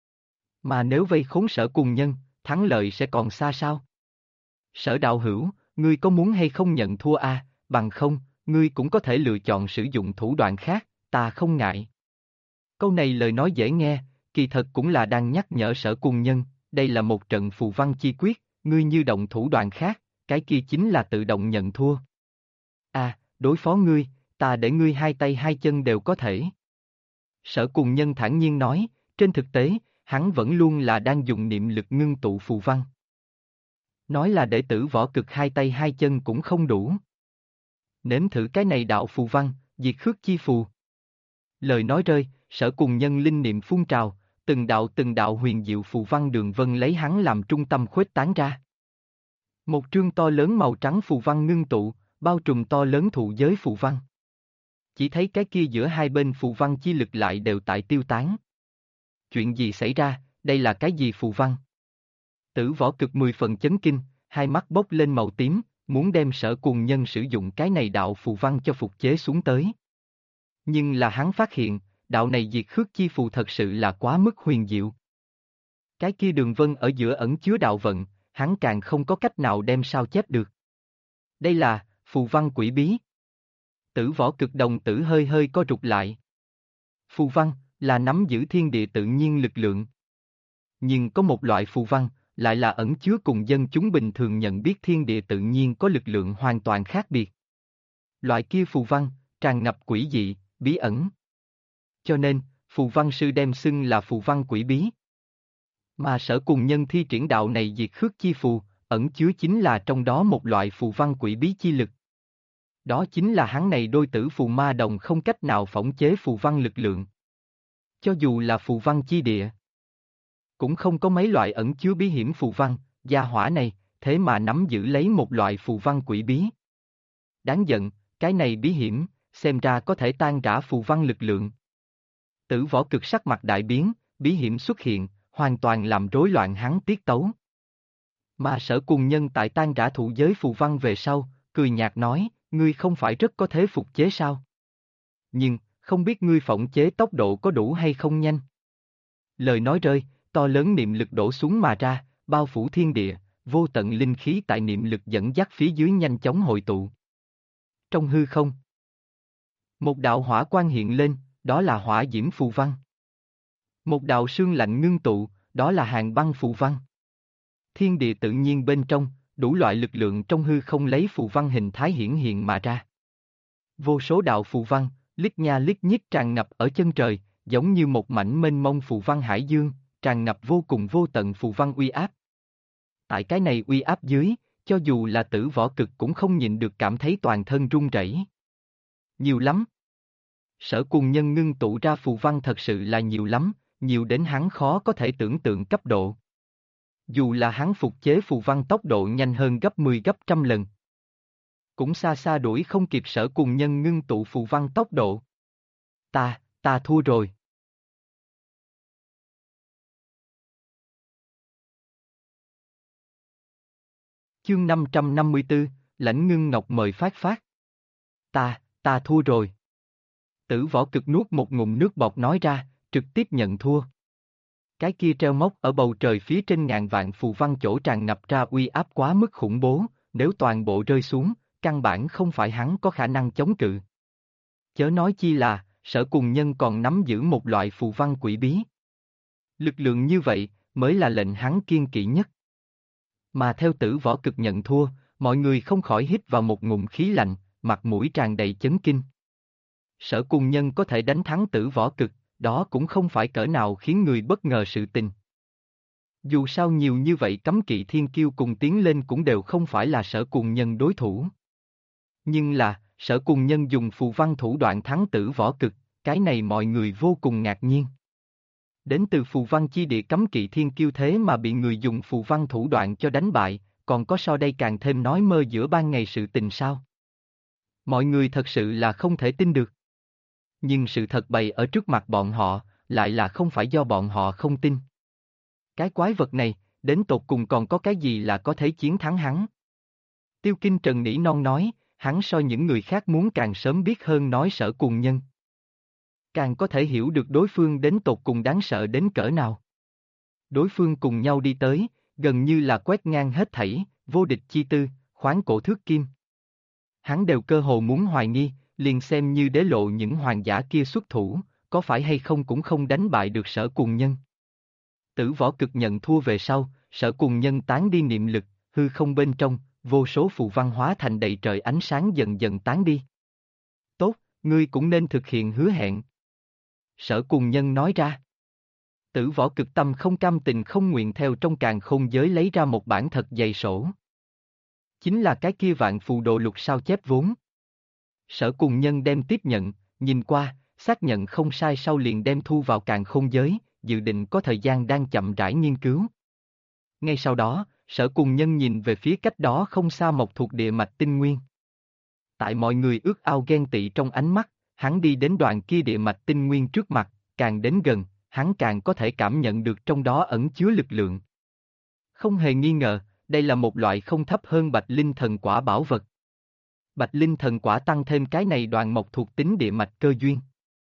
S1: Mà nếu vây khốn Sở Cùng Nhân, thắng lợi sẽ còn xa sao? Sở đạo hữu, ngươi có muốn hay không nhận thua a? Bằng không, ngươi cũng có thể lựa chọn sử dụng thủ đoạn khác, ta không ngại. Câu này lời nói dễ nghe, kỳ thật cũng là đang nhắc nhở Sở Cùng Nhân, đây là một trận phù văn chi quyết, ngươi như động thủ đoạn khác, cái kia chính là tự động nhận thua. Đối phó ngươi, ta để ngươi hai tay hai chân đều có thể. Sở Cùng Nhân thản nhiên nói, trên thực tế, hắn vẫn luôn là đang dùng niệm lực ngưng tụ phù văn. Nói là để Tử Võ Cực hai tay hai chân cũng không đủ. Nếm thử cái này đạo phù văn, diệt khước chi phù. Lời nói rơi, Sở Cùng Nhân linh niệm phun trào, từng đạo huyền diệu phù văn đường vân lấy hắn làm trung tâm khuếch tán ra. Một trương to lớn màu trắng phù văn ngưng tụ, bao trùm to lớn thụ giới phù văn. Chỉ thấy cái kia giữa hai bên phù văn chi lực lại đều tại tiêu tán. Chuyện gì xảy ra, đây là cái gì phù văn? Tử Võ Cực 10 phần chấn kinh, hai mắt bốc lên màu tím, muốn đem Sở Cùng Nhân sử dụng cái này đạo phù văn cho phục chế xuống tới. Nhưng là hắn phát hiện, đạo này diệt khước chi phù thật sự là quá mức huyền diệu. Cái kia đường vân ở giữa ẩn chứa đạo vận, hắn càng không có cách nào đem sao chép được. Đây là phù văn quỷ bí. Tử Võ Cực đồng tử hơi hơi co rụt lại. Phù văn là nắm giữ thiên địa tự nhiên lực lượng. Nhưng có một loại phù văn, lại là ẩn chứa cùng dân chúng bình thường nhận biết thiên địa tự nhiên có lực lượng hoàn toàn khác biệt. Loại kia phù văn, tràn ngập quỷ dị, bí ẩn. Cho nên, phù văn sư đem xưng là phù văn quỷ bí. Mà Sở Cùng Nhân thi triển đạo này diệt khước chi phù, ẩn chứa chính là trong đó một loại phù văn quỷ bí chi lực. Đó chính là hắn này đôi tử phù ma đồng không cách nào phỏng chế phù văn lực lượng. Cho dù là phù văn chi địa, cũng không có mấy loại ẩn chứa bí hiểm phù văn, gia hỏa này, thế mà nắm giữ lấy một loại phù văn quỷ bí. Đáng giận, cái này bí hiểm, xem ra có thể tan rã phù văn lực lượng. Tử Võ Cực sắc mặt đại biến, bí hiểm xuất hiện, hoàn toàn làm rối loạn hắn tiết tấu. Mà Sở Cùng Nhân tại tan rã thụ giới phù văn về sau, cười nhạt nói, ngươi không phải rất có thế phục chế sao? Nhưng, không biết ngươi phỏng chế tốc độ có đủ hay không nhanh? Lời nói rơi, to lớn niệm lực đổ xuống mà ra, bao phủ thiên địa, vô tận linh khí tại niệm lực dẫn dắt phía dưới nhanh chóng hội tụ. Trong hư không, một đạo hỏa quang hiện lên, đó là hỏa diễm phù văn. Một đạo sương lạnh ngưng tụ, đó là hàng băng phù văn. Thiên địa tự nhiên bên trong, đủ loại lực lượng trong hư không lấy phù văn hình thái hiển hiện mà ra. Vô số đạo phù văn, lít nha lít nhít tràn ngập ở chân trời, giống như một mảnh mênh mông phù văn hải dương, tràn ngập vô cùng vô tận phù văn uy áp. Tại cái này uy áp dưới, cho dù là Tử Võ Cực cũng không nhịn được cảm thấy toàn thân run rẩy. Nhiều lắm. Sở Cùng Nhân ngưng tụ ra phù văn thật sự là nhiều lắm, nhiều đến hắn khó có thể tưởng tượng cấp độ. Dù là hắn phục chế phù văn tốc độ nhanh hơn gấp 10 gấp trăm lần, cũng xa xa đuổi không kịp Sở Cùng Nhân ngưng tụ phù văn tốc độ. Ta thua rồi. Chương 554, Lãnh Ngưng Ngọc mời phát. Ta thua rồi. Tử Võ Cực nuốt một ngụm nước bọt nói ra, trực tiếp nhận thua. Cái kia treo móc ở bầu trời phía trên ngàn vạn phù văn chỗ tràn ngập ra uy áp quá mức khủng bố, nếu toàn bộ rơi xuống, căn bản không phải hắn có khả năng chống cự. Chớ nói chi là, Sở Cùng Nhân còn nắm giữ một loại phù văn quỷ bí. Lực lượng như vậy, mới là lệnh hắn kiên kỵ nhất. Mà theo Tử Võ Cực nhận thua, mọi người không khỏi hít vào một ngụm khí lạnh, mặt mũi tràn đầy chấn kinh. Sở Cùng Nhân có thể đánh thắng Tử Võ Cực, đó cũng không phải cỡ nào khiến người bất ngờ sự tình. Dù sao nhiều như vậy cấm kỵ thiên kiêu cùng tiến lên cũng đều không phải là Sở Cùng Nhân đối thủ. Nhưng là, Sở Cùng Nhân dùng phù văn thủ đoạn thắng Tử Võ Cực, cái này mọi người vô cùng ngạc nhiên. Đến từ phù văn chi địa cấm kỵ thiên kiêu thế mà bị người dùng phù văn thủ đoạn cho đánh bại, còn có so đây càng thêm nói mơ giữa ban ngày sự tình sao? Mọi người thật sự là không thể tin được. Nhưng sự thật bày ở trước mặt bọn họ, lại là không phải do bọn họ không tin. Cái quái vật này, đến tột cùng còn có cái gì là có thể chiến thắng hắn? Tiêu Kinh Trần nỉ non nói, hắn so những người khác muốn càng sớm biết hơn nói Sở Cùng Nhân. Càng có thể hiểu được đối phương đến tột cùng đáng sợ đến cỡ nào. Đối phương cùng nhau đi tới, gần như là quét ngang hết thảy, vô địch chi tư, khoáng cổ thước kim. Hắn đều cơ hồ muốn hoài nghi, liền xem như đế lộ những hoàng giả kia xuất thủ, có phải hay không cũng không đánh bại được Sở Cùng Nhân. Tử Võ Cực nhận thua về sau, Sở Cùng Nhân tán đi niệm lực, hư không bên trong, vô số phù văn hóa thành đầy trời ánh sáng dần dần tán đi. Tốt, ngươi cũng nên thực hiện hứa hẹn. Sở Cùng Nhân nói ra. Tử Võ Cực tâm không cam tình không nguyện theo trong càn khôn giới lấy ra một bản thật dày sổ. Chính là cái kia vạn phù đồ lục sao chép vốn. Sở Cùng Nhân đem tiếp nhận, nhìn qua, xác nhận không sai sau liền đem thu vào càn khôn giới, dự định có thời gian đang chậm rãi nghiên cứu. Ngay sau đó, Sở Cùng Nhân nhìn về phía cách đó không xa một thuộc địa mạch tinh nguyên. Tại mọi người ước ao ghen tị trong ánh mắt, hắn đi đến đoạn kia địa mạch tinh nguyên trước mặt, càng đến gần, hắn càng có thể cảm nhận được trong đó ẩn chứa lực lượng. Không hề nghi ngờ, đây là một loại không thấp hơn Bạch Linh Thần Quả bảo vật. Bạch Linh Thần Quả tăng thêm cái này đoạn mộc thuộc tính địa mạch cơ duyên.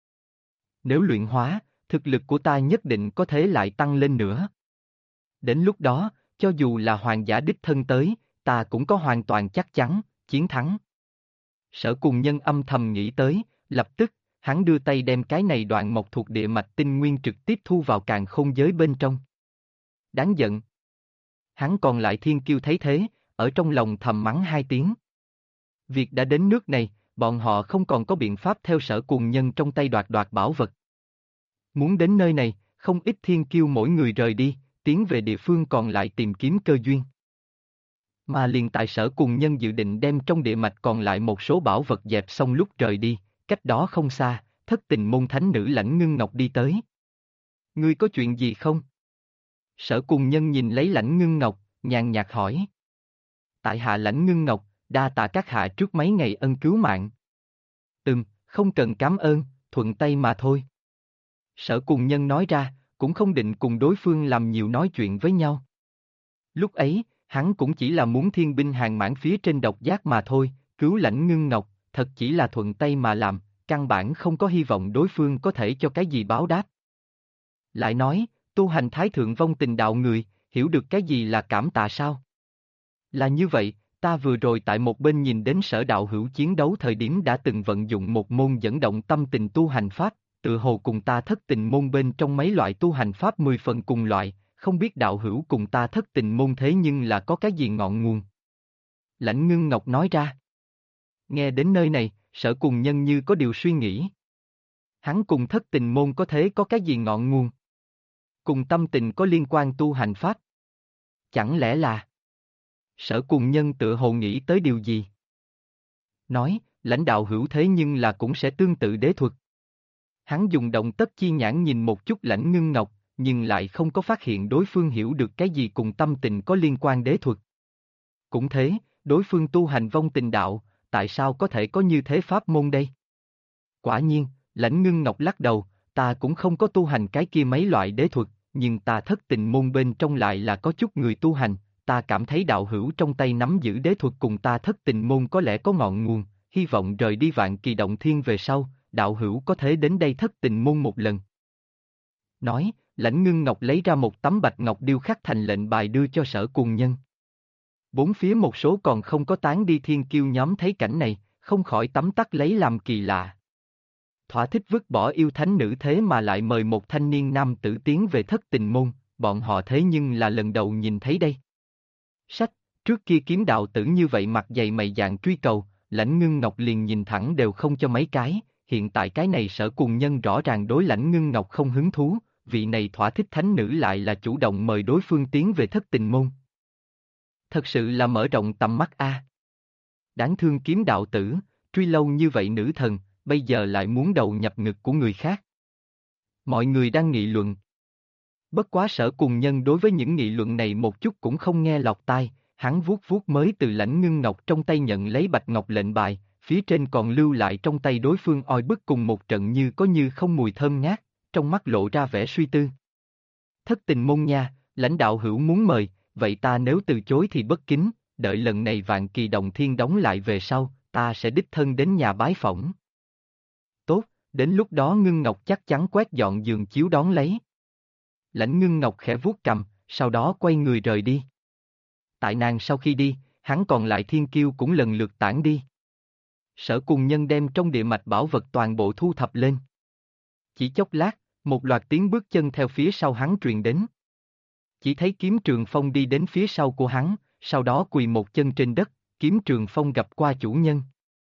S1: Nếu luyện hóa, thực lực của ta nhất định có thể lại tăng lên nữa. Đến lúc đó, cho dù là hoàng giả đích thân tới, ta cũng có hoàn toàn chắc chắn, chiến thắng. Sở Cùng Nhân âm thầm nghĩ tới, lập tức, hắn đưa tay đem cái này đoạn mộc thuộc địa mạch tinh nguyên trực tiếp thu vào càn khôn giới bên trong. Đáng giận. Hắn còn lại thiên kiêu thấy thế, ở trong lòng thầm mắng hai tiếng. Việc đã đến nước này, bọn họ không còn có biện pháp theo Sở Cuồng Nhân trong tay đoạt bảo vật. Muốn đến nơi này, không ít thiên kiêu mỗi người rời đi, tiến về địa phương còn lại tìm kiếm cơ duyên. Mà liền tại Sở Cuồng Nhân dự định đem trong địa mạch còn lại một số bảo vật dẹp xong lúc rời đi, cách đó không xa, Thất Tình Môn thánh nữ Lãnh Ngưng Ngọc đi tới. Ngươi có chuyện gì không? Sở Cuồng Nhân nhìn lấy Lãnh Ngưng Ngọc, nhàn nhạt hỏi. Tại hạ Lãnh Ngưng Ngọc, đa tạ các hạ trước mấy ngày ân cứu mạng. Không cần cảm ơn, thuận tay mà thôi. Sở Cuồng Nhân nói ra, cũng không định cùng đối phương làm nhiều nói chuyện với nhau. Lúc ấy, hắn cũng chỉ là muốn thiên binh hàng mãn phía trên độc giác mà thôi, cứu Lãnh Ngưng Ngọc, thật chỉ là thuận tay mà làm, căn bản không có hy vọng đối phương có thể cho cái gì báo đáp. Lại nói, tu hành thái thượng vong tình đạo người, hiểu được cái gì là cảm tạ sao? Là như vậy, ta vừa rồi tại một bên nhìn đến Sở đạo hữu chiến đấu thời điểm đã từng vận dụng một môn dẫn động tâm tình tu hành pháp, tự hồ cùng ta Thất Tình Môn bên trong mấy loại tu hành pháp 10 phần cùng loại, không biết đạo hữu cùng ta Thất Tình Môn thế nhưng là có cái gì ngọn nguồn. Lãnh Ngưng Ngọc nói ra. Nghe đến nơi này, Sở Cuồng Nhân như có điều suy nghĩ. Hắn cùng Thất Tình Môn có thế có cái gì ngọn nguồn? Cùng tâm tình có liên quan tu hành pháp? Chẳng lẽ là... Sở Cuồng Nhân tự hồ nghĩ tới điều gì? Nói, lãnh đạo hữu thế nhưng là cũng sẽ tương tự đế thuật. Hắn dùng động tất chi nhãn nhìn một chút Lãnh Ngưng Ngọc, nhưng lại không có phát hiện đối phương hiểu được cái gì cùng tâm tình có liên quan đế thuật. Cũng thế, đối phương tu hành vong tình đạo, tại sao có thể có như thế pháp môn đây? Quả nhiên, Lãnh Ngưng Ngọc lắc đầu, ta cũng không có tu hành cái kia mấy loại đế thuật, nhưng ta Thất Tình Môn bên trong lại là có chút người tu hành, ta cảm thấy đạo hữu trong tay nắm giữ đế thuật cùng ta Thất Tình Môn có lẽ có ngọn nguồn, hy vọng rời đi Vạn Kỳ Động Thiên về sau, đạo hữu có thể đến đây Thất Tình Môn một lần. Nói, Lãnh Ngưng Ngọc lấy ra một tấm bạch ngọc điêu khắc thành lệnh bài đưa cho Sở Cuồng Nhân. Bốn phía một số còn không có tán đi thiên kiêu nhóm thấy cảnh này, không khỏi tấm tắc lấy làm kỳ lạ. Thỏa thích vứt bỏ yêu thánh nữ thế mà lại mời một thanh niên nam tử tiến về Thất Tình Môn, bọn họ thế nhưng là lần đầu nhìn thấy đây. Sách, trước kia kiếm đạo tử như vậy mặt dày mày dạn truy cầu, Lãnh Ngưng Ngọc liền nhìn thẳng đều không cho mấy cái, hiện tại cái này Sở Cuồng Nhân rõ ràng đối Lãnh Ngưng Ngọc không hứng thú, vị này thỏa thích thánh nữ lại là chủ động mời đối phương tiến về Thất Tình Môn. Thật sự là mở rộng tầm mắt a. Đáng thương kiếm đạo tử, truy lâu như vậy nữ thần, bây giờ lại muốn đầu nhập ngực của người khác. Mọi người đang nghị luận. Bất quá Sở Cuồng Nhân đối với những nghị luận này một chút cũng không nghe lọt tai, hắn vuốt vuốt mới từ Lãnh Ngưng Ngọc trong tay nhận lấy bạch ngọc lệnh bài, phía trên còn lưu lại trong tay đối phương oi bức cùng một trận như có như không mùi thơm ngát, trong mắt lộ ra vẻ suy tư. Thất Tình Môn nha, lãnh đạo hữu muốn mời, vậy ta nếu từ chối thì bất kính, đợi lần này Vạn Kỳ Động Thiên đóng lại về sau, ta sẽ đích thân đến nhà bái phỏng. Tốt, đến lúc đó Ngưng Ngọc chắc chắn quét dọn giường chiếu đón lấy. Lãnh Ngưng Ngọc khẽ vuốt cằm, sau đó quay người rời đi. Tại nàng sau khi đi, hắn còn lại thiên kiêu cũng lần lượt tản đi. Sở Cuồng Nhân đem trong địa mạch bảo vật toàn bộ thu thập lên. Chỉ chốc lát, một loạt tiếng bước chân theo phía sau hắn truyền đến. Chỉ thấy Kiếm Trường Phong đi đến phía sau của hắn, sau đó quỳ một chân trên đất, Kiếm Trường Phong gặp qua chủ nhân.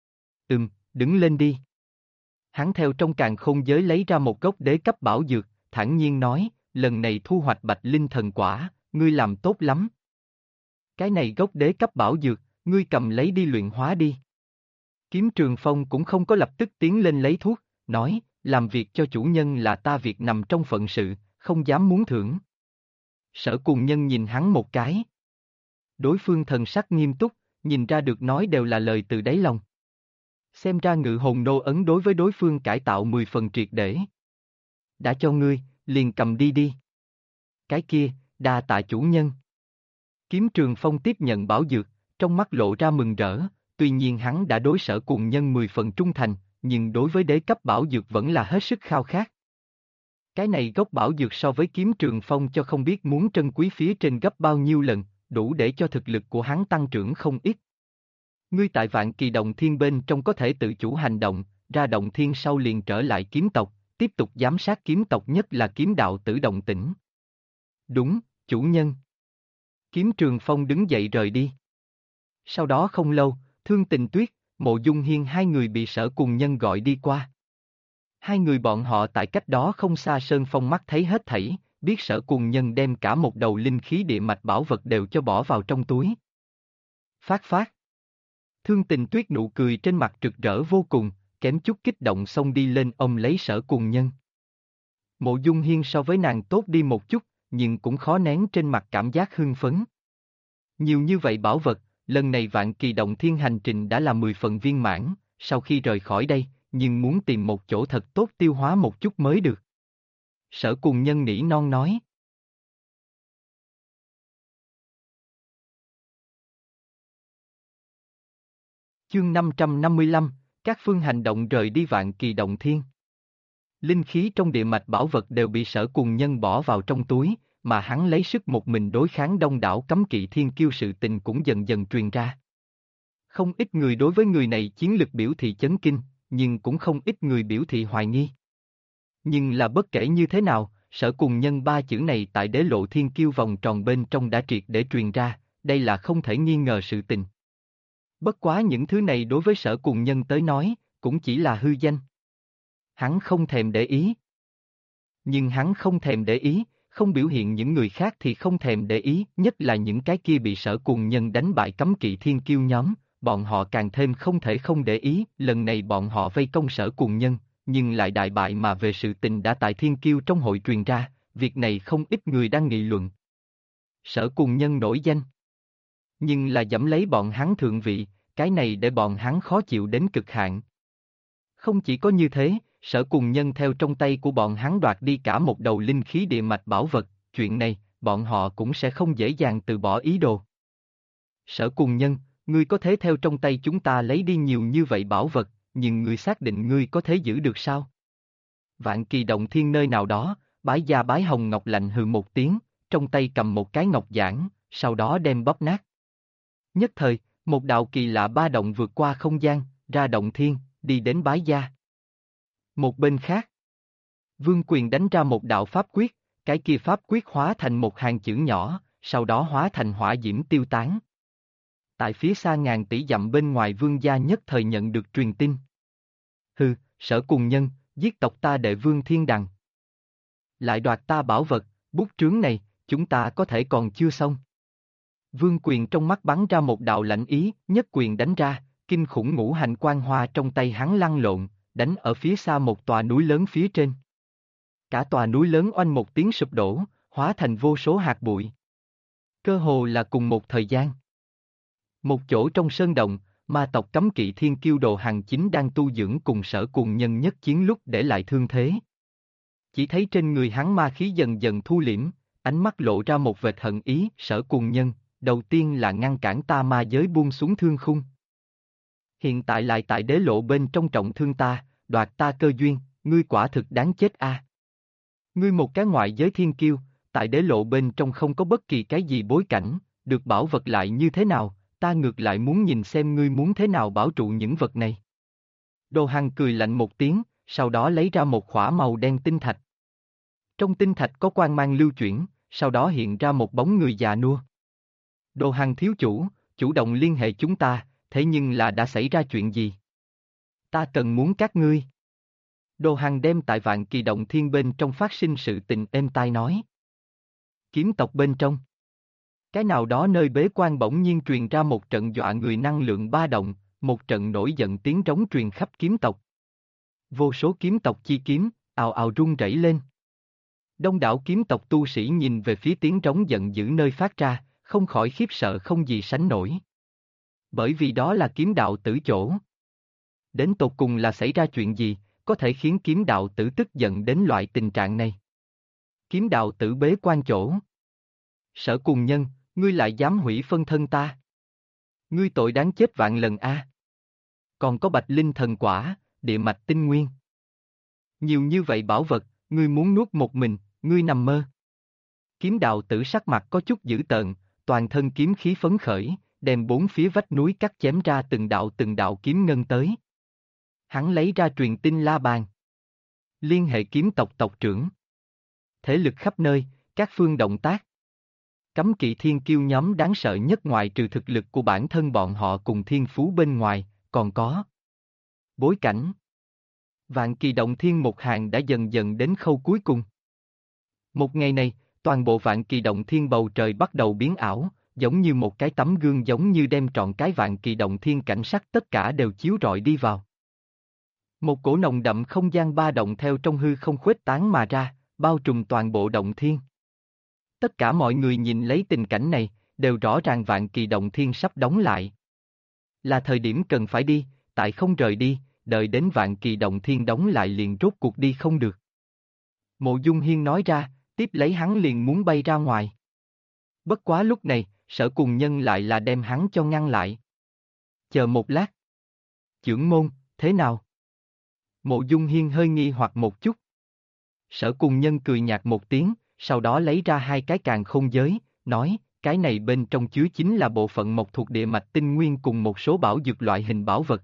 S1: Đứng lên đi. Hắn theo trong càn khôn giới lấy ra một gốc đế cấp bảo dược, thản nhiên nói, lần này thu hoạch Bạch Linh thần quả, ngươi làm tốt lắm. Cái này gốc đế cấp bảo dược, ngươi cầm lấy đi luyện hóa đi. Kiếm Trường Phong cũng không có lập tức tiến lên lấy thuốc, nói, làm việc cho chủ nhân là ta việc nằm trong phận sự, không dám muốn thưởng. Sở Cuồng Nhân nhìn hắn một cái. Đối phương thần sắc nghiêm túc, nhìn ra được nói đều là lời từ đáy lòng. Xem ra ngự hồn nô ấn đối với đối phương cải tạo 10 phần triệt để. Đã cho ngươi, liền cầm đi đi. Cái kia, đa tạ chủ nhân. Kiếm Trường Phong tiếp nhận bảo dược, trong mắt lộ ra mừng rỡ, tuy nhiên hắn đã đối Sở Cuồng Nhân 10 phần trung thành, nhưng đối với đế cấp bảo dược vẫn là hết sức khao khát. Cái này gốc bảo dược so với Kiếm Trường Phong cho không biết muốn trân quý phía trên gấp bao nhiêu lần, đủ để cho thực lực của hắn tăng trưởng không ít. Ngươi tại Vạn Kỳ Động Thiên bên trong có thể tự chủ hành động, ra động thiên sau liền trở lại kiếm tộc, tiếp tục giám sát kiếm tộc nhất là kiếm đạo tử động tĩnh. Đúng, chủ nhân. Kiếm Trường Phong đứng dậy rời đi. Sau đó không lâu, Thương Tình Tuyết, Mộ Dung Hiên hai người bị Sở Cùng Nhân gọi đi qua. Hai người bọn họ tại cách đó không xa Sơn Phong mắt thấy hết thảy, biết Sở Cùng Nhân đem cả một đầu linh khí địa mạch bảo vật đều cho bỏ vào trong túi. Phát phát. Thương Tình Tuyết nụ cười trên mặt rực rỡ vô cùng, kém chút kích động xông đi lên ôm lấy Sở Cùng Nhân. Mộ Dung Hiên so với nàng tốt đi một chút, nhưng cũng khó nén trên mặt cảm giác hưng phấn. Nhiều như vậy bảo vật, lần này Vạn Kỳ Động Thiên hành trình đã là 10 phần viên mãn, sau khi rời khỏi đây, nhưng muốn tìm một chỗ thật tốt tiêu hóa một chút mới được. Sở Cùng Nhân nỉ non nói. Chương 555, các phương hành động rời đi Vạn Kỳ Động Thiên. Linh khí trong địa mạch bảo vật đều bị Sở Cùng Nhân bỏ vào trong túi, mà hắn lấy sức một mình đối kháng đông đảo cấm kỵ thiên kiêu, sự tình cũng dần dần truyền ra. Không ít người đối với người này chiến lực biểu thị chấn kinh, nhưng cũng không ít người biểu thị hoài nghi. Nhưng là bất kể như thế nào, Sở Cùng Nhân ba chữ này tại đế lộ thiên kiêu vòng tròn bên trong đã triệt để truyền ra, đây là không thể nghi ngờ sự tình. Bất quá những thứ này đối với Sở Cùng Nhân tới nói, cũng chỉ là hư danh. Hắn không thèm để ý. Nhưng hắn không thèm để ý, không biểu hiện những người khác thì không thèm để ý, nhất là những cái kia bị Sở Cùng Nhân đánh bại cấm kỵ thiên kiêu nhóm, bọn họ càng thêm không thể không để ý, lần này bọn họ vây công Sở Cùng Nhân, nhưng lại đại bại mà về, sự tình đã tại thiên kiêu trong hội truyền ra, việc này không ít người đang nghị luận. Sở Cùng Nhân nổi danh, nhưng là dẫm lấy bọn hắn thượng vị, cái này để bọn hắn khó chịu đến cực hạn. Không chỉ có như thế, Sở Cùng Nhân theo trong tay của bọn hắn đoạt đi cả một đầu linh khí địa mạch bảo vật, chuyện này, bọn họ cũng sẽ không dễ dàng từ bỏ ý đồ. Sở Cùng Nhân, ngươi có thể theo trong tay chúng ta lấy đi nhiều như vậy bảo vật, nhưng ngươi xác định ngươi có thể giữ được sao? Vạn Kỳ Động Thiên nơi nào đó, Bái Gia Bái Hồng Ngọc lạnh hừ một tiếng, trong tay cầm một cái ngọc giản, sau đó đem bóp nát. Nhất thời, một đạo kỳ lạ ba động vượt qua không gian, ra động thiên, đi đến Bái Gia. Một bên khác, Vương Quyền đánh ra một đạo pháp quyết, cái kia pháp quyết hóa thành một hàng chữ nhỏ, sau đó hóa thành hỏa diễm tiêu tán. Tại phía xa ngàn tỷ dặm bên ngoài Vương gia nhất thời nhận được truyền tin. Hừ, Sở Cùng Nhân, giết tộc ta đệ Vương Thiên Đằng. Lại đoạt ta bảo vật, bút trướng này, chúng ta có thể còn chưa xong. Vương Quyền trong mắt bắn ra một đạo lạnh ý, nhất quyền đánh ra, kinh khủng ngũ hành quang hoa trong tay hắn lăn lộn, đánh ở phía xa một tòa núi lớn phía trên. Cả tòa núi lớn oanh một tiếng sụp đổ, hóa thành vô số hạt bụi. Cơ hồ là cùng một thời gian. Một chỗ trong sơn động, ma tộc cấm kỵ thiên kiêu Đồ Hằng chính đang tu dưỡng cùng Sở Cùng Nhân nhất chiến lúc để lại thương thế. Chỉ thấy trên người hắn ma khí dần dần thu liễm, ánh mắt lộ ra một vệt hận ý. Sở Cùng Nhân, đầu tiên là ngăn cản ta ma giới buông xuống thương khung. Hiện tại lại tại đế lộ bên trong trọng thương ta, đoạt ta cơ duyên, ngươi quả thực đáng chết a. Ngươi một cái ngoại giới thiên kiêu, tại đế lộ bên trong không có bất kỳ cái gì bối cảnh, được bảo vật lại như thế nào, ta ngược lại muốn nhìn xem ngươi muốn thế nào bảo trụ những vật này. Đồ Hằng cười lạnh một tiếng, sau đó lấy ra một khỏa màu đen tinh thạch. Trong tinh thạch có quang mang lưu chuyển, sau đó hiện ra một bóng người già nua. Đồ Hằng thiếu chủ, chủ động liên hệ chúng ta, thế nhưng là đã xảy ra chuyện gì? Ta cần muốn các ngươi. Đồ Hằng đem tại Vạn Kỳ Động Thiên bên trong phát sinh sự tình êm tai nói. Kiếm tộc bên trong. Cái nào đó nơi bế quan bỗng nhiên truyền ra một trận dọa người năng lượng ba động, một trận nổi giận tiếng trống truyền khắp kiếm tộc. Vô số kiếm tộc chi kiếm, ào ào rung rẩy lên. Đông đảo kiếm tộc tu sĩ nhìn về phía tiếng trống giận dữ nơi phát ra, không khỏi khiếp sợ không gì sánh nổi. Bởi vì đó là kiếm đạo tử chỗ. Đến tột cùng là xảy ra chuyện gì, có thể khiến kiếm đạo tử tức giận đến loại tình trạng này? Kiếm đạo tử bế quan chỗ. Sở Cùng Nhân, ngươi lại dám hủy phân thân ta. Ngươi tội đáng chết vạn lần a. Còn có Bạch Linh thần quả, địa mạch tinh nguyên. Nhiều như vậy bảo vật, ngươi muốn nuốt một mình, ngươi nằm mơ. Kiếm đạo tử sắc mặt có chút dữ tợn, toàn thân kiếm khí phấn khởi, đem bốn phía vách núi cắt chém ra từng đạo kiếm ngân tới. Hắn lấy ra truyền tin la bàn. Liên hệ kiếm tộc tộc trưởng. Thế lực khắp nơi, các phương động tác. Cấm kỵ thiên kiêu nhóm đáng sợ nhất ngoài trừ thực lực của bản thân bọn họ cùng thiên phú bên ngoài, còn có bối cảnh. Vạn Kỳ Động Thiên một hàng đã dần dần đến khâu cuối cùng. Một ngày này, toàn bộ Vạn Kỳ Động Thiên bầu trời bắt đầu biến ảo, giống như một cái tấm gương, giống như đem trọn cái Vạn Kỳ Động Thiên cảnh sắc tất cả đều chiếu rọi đi vào. Một cổ nồng đậm không gian ba động theo trong hư không khuếch tán mà ra, bao trùm toàn bộ động thiên. Tất cả mọi người nhìn lấy tình cảnh này, đều rõ ràng Vạn Kỳ Động Thiên sắp đóng lại. Là thời điểm cần phải đi, tại không rời đi, đợi đến Vạn Kỳ Động Thiên đóng lại liền rốt cuộc đi không được. Mộ Dung Hiên nói ra, tiếp lấy hắn liền muốn bay ra ngoài. Bất quá lúc này, Sở Cùng Nhân lại là đem hắn cho ngăn lại. Chờ một lát. Chưởng môn, thế nào? Mộ Dung Hiên hơi nghi hoặc một chút. Sở Cùng Nhân cười nhạt một tiếng, sau đó lấy ra hai cái càn khôn giới, nói, cái này bên trong chứa chính là bộ phận mộc thuộc địa mạch tinh nguyên cùng một số bảo dược loại hình bảo vật.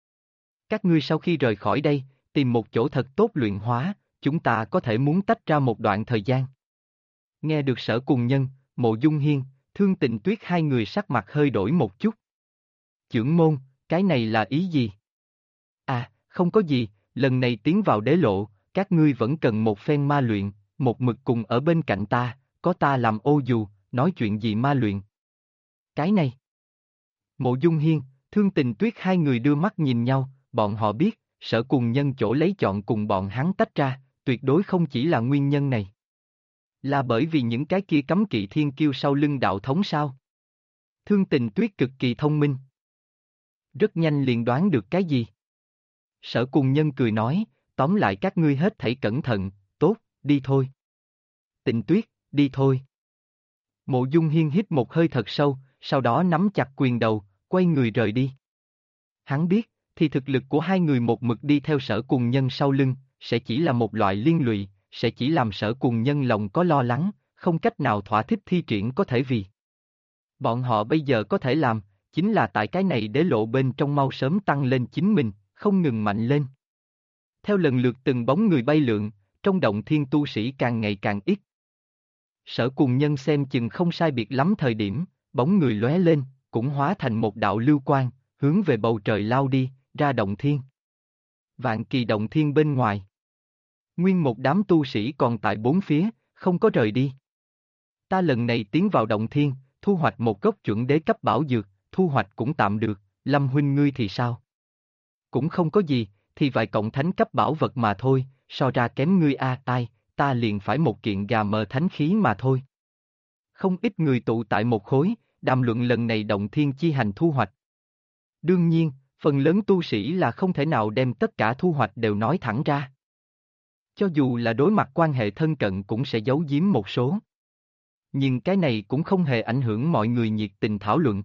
S1: Các ngươi sau khi rời khỏi đây, tìm một chỗ thật tốt luyện hóa, chúng ta có thể muốn tách ra một đoạn thời gian. Nghe được Sở Cùng Nhân, Mộ Dung Hiên, Thương Tịnh Tuyết hai người sắc mặt hơi đổi một chút. Chưởng môn, cái này là ý gì? À, không có gì, lần này tiến vào đế lộ, các ngươi vẫn cần một phen ma luyện, một mực cùng ở bên cạnh ta, có ta làm ô dù, nói chuyện gì ma luyện. Cái này. Mộ Dung Hiên, Thương Tịnh Tuyết hai người đưa mắt nhìn nhau, bọn họ biết, Sở Cùng Nhân chỗ lấy chọn cùng bọn hắn tách ra, tuyệt đối không chỉ là nguyên nhân này. Là bởi vì những cái kia cấm kỵ thiên kiêu sau lưng đạo thống sao? Thương Tịnh Tuyết cực kỳ thông minh. Rất nhanh liền đoán được cái gì. Sở Cùng Nhân cười nói, tóm lại các ngươi hết thảy cẩn thận, tốt, đi thôi. Tịnh Tuyết, đi thôi. Mộ Dung Hiên hít một hơi thật sâu, sau đó nắm chặt quyền đầu, quay người rời đi. Hắn biết, thì thực lực của hai người một mực đi theo Sở Cùng Nhân sau lưng, sẽ chỉ là một loại liên lụy, sẽ chỉ làm Sở Cùng Nhân lòng có lo lắng, không cách nào thỏa thích thi triển có thể vì. Bọn họ bây giờ có thể làm, chính là tại cái này để lộ bên trong mau sớm tăng lên chính mình, không ngừng mạnh lên. Theo lần lượt từng bóng người bay lượn, trong động thiên tu sĩ càng ngày càng ít. Sở Cùng Nhân xem chừng không sai biệt lắm thời điểm, bóng người lóe lên, cũng hóa thành một đạo lưu quang, hướng về bầu trời lao đi, ra động thiên. Vạn Kỳ Động Thiên bên ngoài. Nguyên một đám tu sĩ còn tại bốn phía, không có rời đi. Ta lần này tiến vào động thiên, thu hoạch một gốc chuẩn đế cấp bảo dược, thu hoạch cũng tạm được, Lâm huynh ngươi thì sao? Cũng không có gì, thì vài cọng thánh cấp bảo vật mà thôi, so ra kém ngươi ta liền phải một kiện gà mờ thánh khí mà thôi. Không ít người tụ tại một khối, đàm luận lần này động thiên chi hành thu hoạch. Đương nhiên, phần lớn tu sĩ là không thể nào đem tất cả thu hoạch đều nói thẳng ra. Cho dù là đối mặt quan hệ thân cận cũng sẽ giấu giếm một số. Nhưng cái này cũng không hề ảnh hưởng mọi người nhiệt tình thảo luận.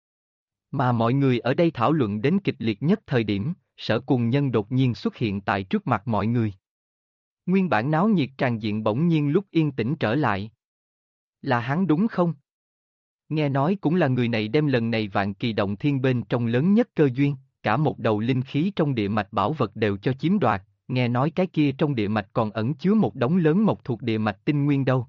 S1: Mà mọi người ở đây thảo luận đến kịch liệt nhất thời điểm, Sở Cùng Nhân đột nhiên xuất hiện tại trước mặt mọi người. Nguyên bản náo nhiệt tràn diện bỗng nhiên lúc yên tĩnh trở lại. Là hắn đúng không? Nghe nói cũng là người này đem lần này Vạn Kỳ Động Thiên bên trong lớn nhất cơ duyên, cả một đầu linh khí trong địa mạch bảo vật đều cho chiếm đoạt, nghe nói cái kia trong địa mạch còn ẩn chứa một đống lớn mộc thuộc địa mạch tinh nguyên đâu.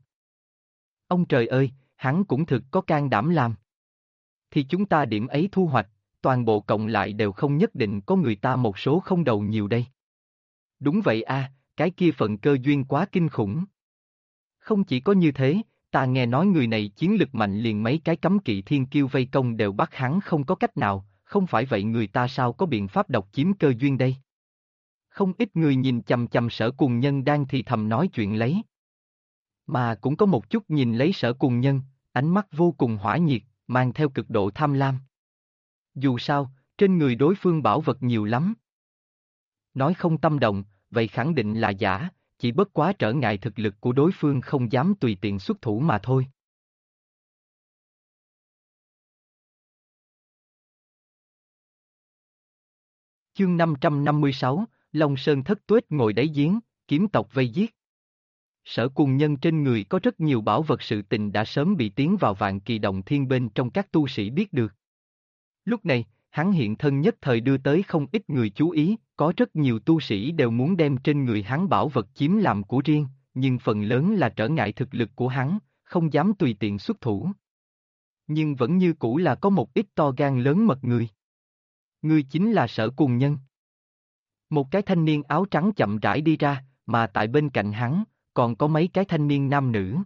S1: Ông trời ơi, hắn cũng thực có can đảm làm. Thì chúng ta điểm ấy thu hoạch, toàn bộ cộng lại đều không nhất định có người ta một số không đầu nhiều đây. Đúng vậy cái kia phận cơ duyên quá kinh khủng. Không chỉ có như thế, ta nghe nói người này chiến lực mạnh liền mấy cái cấm kỵ thiên kiêu vây công đều bắt hắn không có cách nào, không phải vậy người ta sao có biện pháp độc chiếm cơ duyên đây. Không ít người nhìn chằm chằm Sở Cùng Nhân đang thì thầm nói chuyện lấy. Mà cũng có một chút nhìn lấy Sở Cùng Nhân, ánh mắt vô cùng hỏa nhiệt, mang theo cực độ tham lam. Dù sao, trên người đối phương bảo vật nhiều lắm. Nói không tâm động, vậy khẳng định là giả, chỉ bất quá trở ngại thực lực của đối phương không dám tùy tiện xuất thủ mà thôi. Chương 556, Long Sơn Thất Tuết ngồi đáy giếng, kiếm tộc vây giết. Sở Cùng Nhân trên người có rất nhiều bảo vật, sự tình đã sớm bị tiến vào Vạn Kỳ Động Thiên bên trong các tu sĩ biết được. Lúc này, hắn hiện thân nhất thời đưa tới không ít người chú ý, có rất nhiều tu sĩ đều muốn đem trên người hắn bảo vật chiếm làm của riêng, nhưng phần lớn là trở ngại thực lực của hắn, không dám tùy tiện xuất thủ. Nhưng vẫn như cũ là có một ít to gan lớn mật người. ngươi chính là Sở Cùng Nhân. Một cái thanh niên áo trắng chậm rãi đi ra, mà tại bên cạnh hắn, còn có mấy cái thanh niên nam nữ.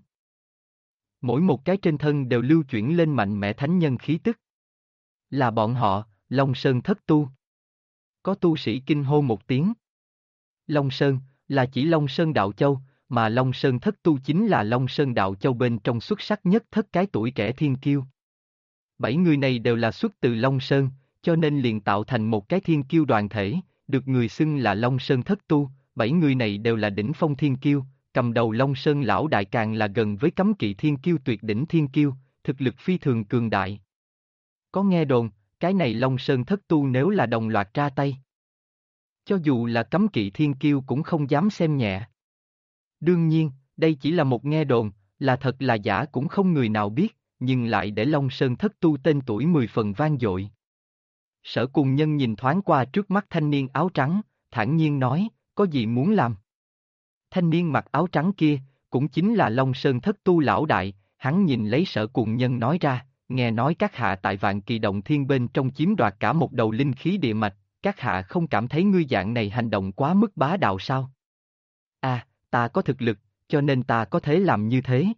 S1: Mỗi một cái trên thân đều lưu chuyển lên mạnh mẽ thánh nhân khí tức. Là bọn họ, Long Sơn thất tu. Có tu sĩ kinh hô một tiếng. Long Sơn, là chỉ Long Sơn Đạo Châu, mà Long Sơn thất tu chính là Long Sơn Đạo Châu bên trong xuất sắc nhất thất cái tuổi trẻ thiên kiêu. 7 người này đều là xuất từ Long Sơn, cho nên liền tạo thành một cái thiên kiêu đoàn thể, được người xưng là Long Sơn thất tu. 7 người này đều là đỉnh phong thiên kiêu, cầm đầu Long Sơn lão đại càng là gần với cấm kỵ thiên kiêu tuyệt đỉnh thiên kiêu, thực lực phi thường cường đại. Có nghe đồn, cái này Long Sơn thất tu nếu là đồng loạt ra tay, cho dù là cấm kỵ thiên kiêu cũng không dám xem nhẹ. Đương nhiên, đây chỉ là một nghe đồn, là thật là giả cũng không người nào biết, nhưng lại để Long Sơn thất tu tên tuổi 10 phần vang dội. Sở Cùng Nhân nhìn thoáng qua trước mắt thanh niên áo trắng, thản nhiên nói, có gì muốn làm? Thanh niên mặc áo trắng kia, cũng chính là Long Sơn thất tu lão đại, hắn nhìn lấy Sở Cùng Nhân nói ra, nghe nói các hạ tại Vạn Kỳ Động Thiên bên trong chiếm đoạt cả một đầu linh khí địa mạch, các hạ không cảm thấy ngươi dạng này hành động quá mức bá đạo sao? À, ta có thực lực, cho nên ta có thể làm như thế.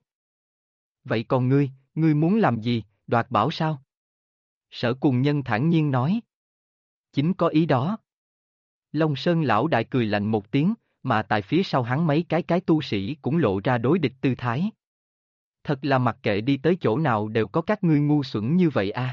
S1: Vậy còn ngươi muốn làm gì, đoạt bảo sao? Sở Cùng Nhân thản nhiên nói. Chính có ý đó. Long Sơn lão đại cười lạnh một tiếng, mà tại phía sau hắn mấy cái tu sĩ cũng lộ ra đối địch tư thái. Thật là mặc kệ đi tới chỗ nào đều có các ngươi ngu xuẩn như vậy à.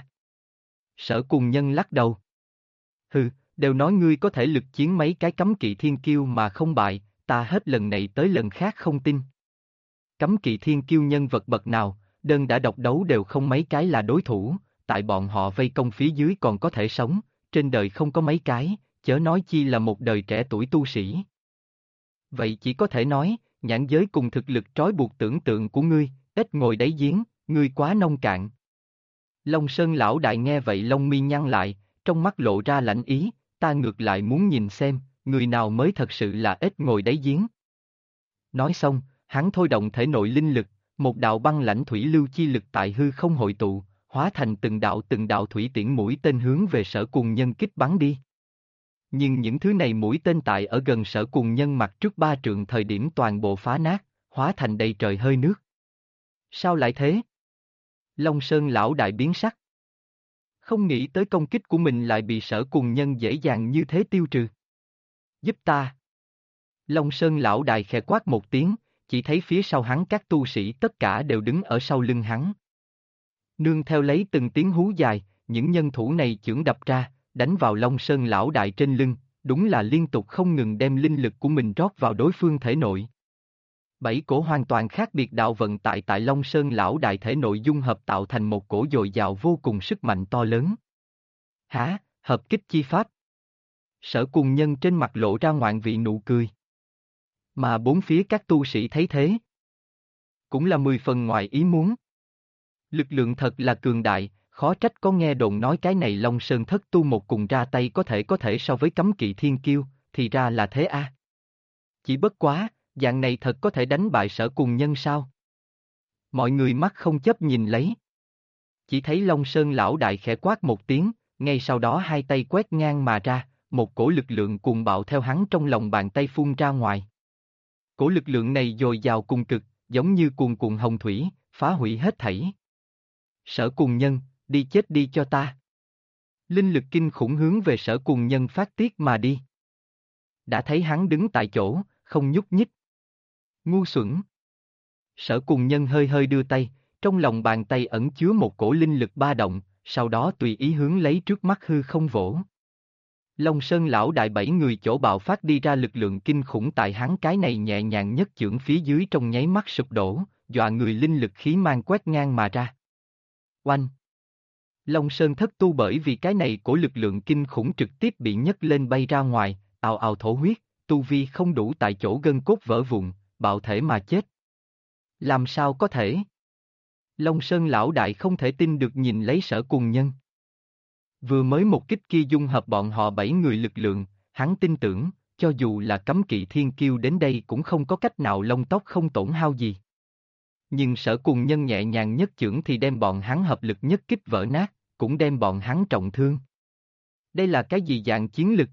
S1: Sở Cùng Nhân lắc đầu. Hừ, đều nói ngươi có thể lực chiến mấy cái cấm kỵ thiên kiêu mà không bại, ta hết lần này tới lần khác không tin. Cấm kỵ thiên kiêu nhân vật bậc nào, đơn đã độc đấu đều không mấy cái là đối thủ, tại bọn họ vây công phía dưới còn có thể sống, trên đời không có mấy cái, chớ nói chi là một đời trẻ tuổi tu sĩ. Vậy chỉ có thể nói, nhãn giới cùng thực lực trói buộc tưởng tượng của ngươi, ít ngồi đáy giếng, ngươi quá nông cạn. Long Sơn lão đại nghe vậy lông mi nhăn lại, trong mắt lộ ra lạnh ý, ta ngược lại muốn nhìn xem, người nào mới thật sự là ít ngồi đáy giếng. Nói xong, hắn thôi động thể nội linh lực, một đạo băng lãnh thủy lưu chi lực tại hư không hội tụ, hóa thành từng đạo thủy tiễn mũi tên hướng về Sở Cùng Nhân kích bắn đi. Nhưng những thứ này mũi tên tại ở gần Sở Cùng Nhân mặt trước 3 trượng thời điểm toàn bộ phá nát, hóa thành đầy trời hơi nước. Sao lại thế? Long Sơn lão đại biến sắc. Không nghĩ tới công kích của mình lại bị Sở Cùng Nhân dễ dàng như thế tiêu trừ. Giúp ta. Long Sơn lão đại khẽ quát một tiếng, chỉ thấy phía sau hắn các tu sĩ tất cả đều đứng ở sau lưng hắn. Nương theo lấy từng tiếng hú dài, những nhân thủ này chưởng đập ra, đánh vào Long Sơn lão đại trên lưng, đúng là liên tục không ngừng đem linh lực của mình rót vào đối phương thể nội. 7 cổ hoàn toàn khác biệt đạo vận tại Long Sơn lão đại thể nội dung hợp tạo thành một cổ dồi dào vô cùng sức mạnh to lớn. Hả, hợp kích chi pháp. Sở Cùng Nhân trên mặt lộ ra ngoạn vị nụ cười. Mà bốn phía các tu sĩ thấy thế, cũng là 10 phần ngoài ý muốn. Lực lượng thật là cường đại, khó trách có nghe đồn nói cái này Long Sơn thất tu một cùng ra tay có thể so với cấm kỵ thiên kiêu, thì ra là thế a. Chỉ bất quá, dạng này thật có thể đánh bại Sở Cùng Nhân sao? Mọi người mắt không chấp nhìn lấy. Chỉ thấy Long Sơn lão đại khẽ quát một tiếng, ngay sau đó hai tay quét ngang mà ra, một cổ lực lượng cuồng bạo theo hắn trong lòng bàn tay phun ra ngoài. Cổ lực lượng này dồi dào cùng cực, giống như cuồn cuộn hồng thủy, phá hủy hết thảy. Sở Cùng Nhân, đi chết đi cho ta. Linh lực kinh khủng hướng về Sở Cùng Nhân phát tiết mà đi. Đã thấy hắn đứng tại chỗ, không nhúc nhích. Ngu xuẩn. Sở Cùng Nhân hơi hơi đưa tay, trong lòng bàn tay ẩn chứa một cổ linh lực ba động, sau đó tùy ý hướng lấy trước mắt hư không vỗ. Long Sơn lão đại 7 người chỗ bạo phát đi ra lực lượng kinh khủng tại hắn cái này nhẹ nhàng nhất chưởng phía dưới trong nháy mắt sụp đổ, dọa người linh lực khí mang quét ngang mà ra. Oanh! Long Sơn thất tu bởi vì cái này của lực lượng kinh khủng trực tiếp bị nhấc lên bay ra ngoài, ào ào thổ huyết, tu vi không đủ tại chỗ gân cốt vỡ vụn, bạo thể mà chết. Làm sao có thể? Long Sơn lão đại không thể tin được nhìn lấy Sở Cùng Nhân. Vừa mới một kích kia dung hợp bọn họ 7 người lực lượng, hắn tin tưởng, cho dù là cấm kỵ thiên kiêu đến đây cũng không có cách nào lông tóc không tổn hao gì. Nhưng Sở Cùng Nhân nhẹ nhàng nhất chưởng thì đem bọn hắn hợp lực nhất kích vỡ nát, cũng đem bọn hắn trọng thương. Đây là cái gì dạng chiến lực?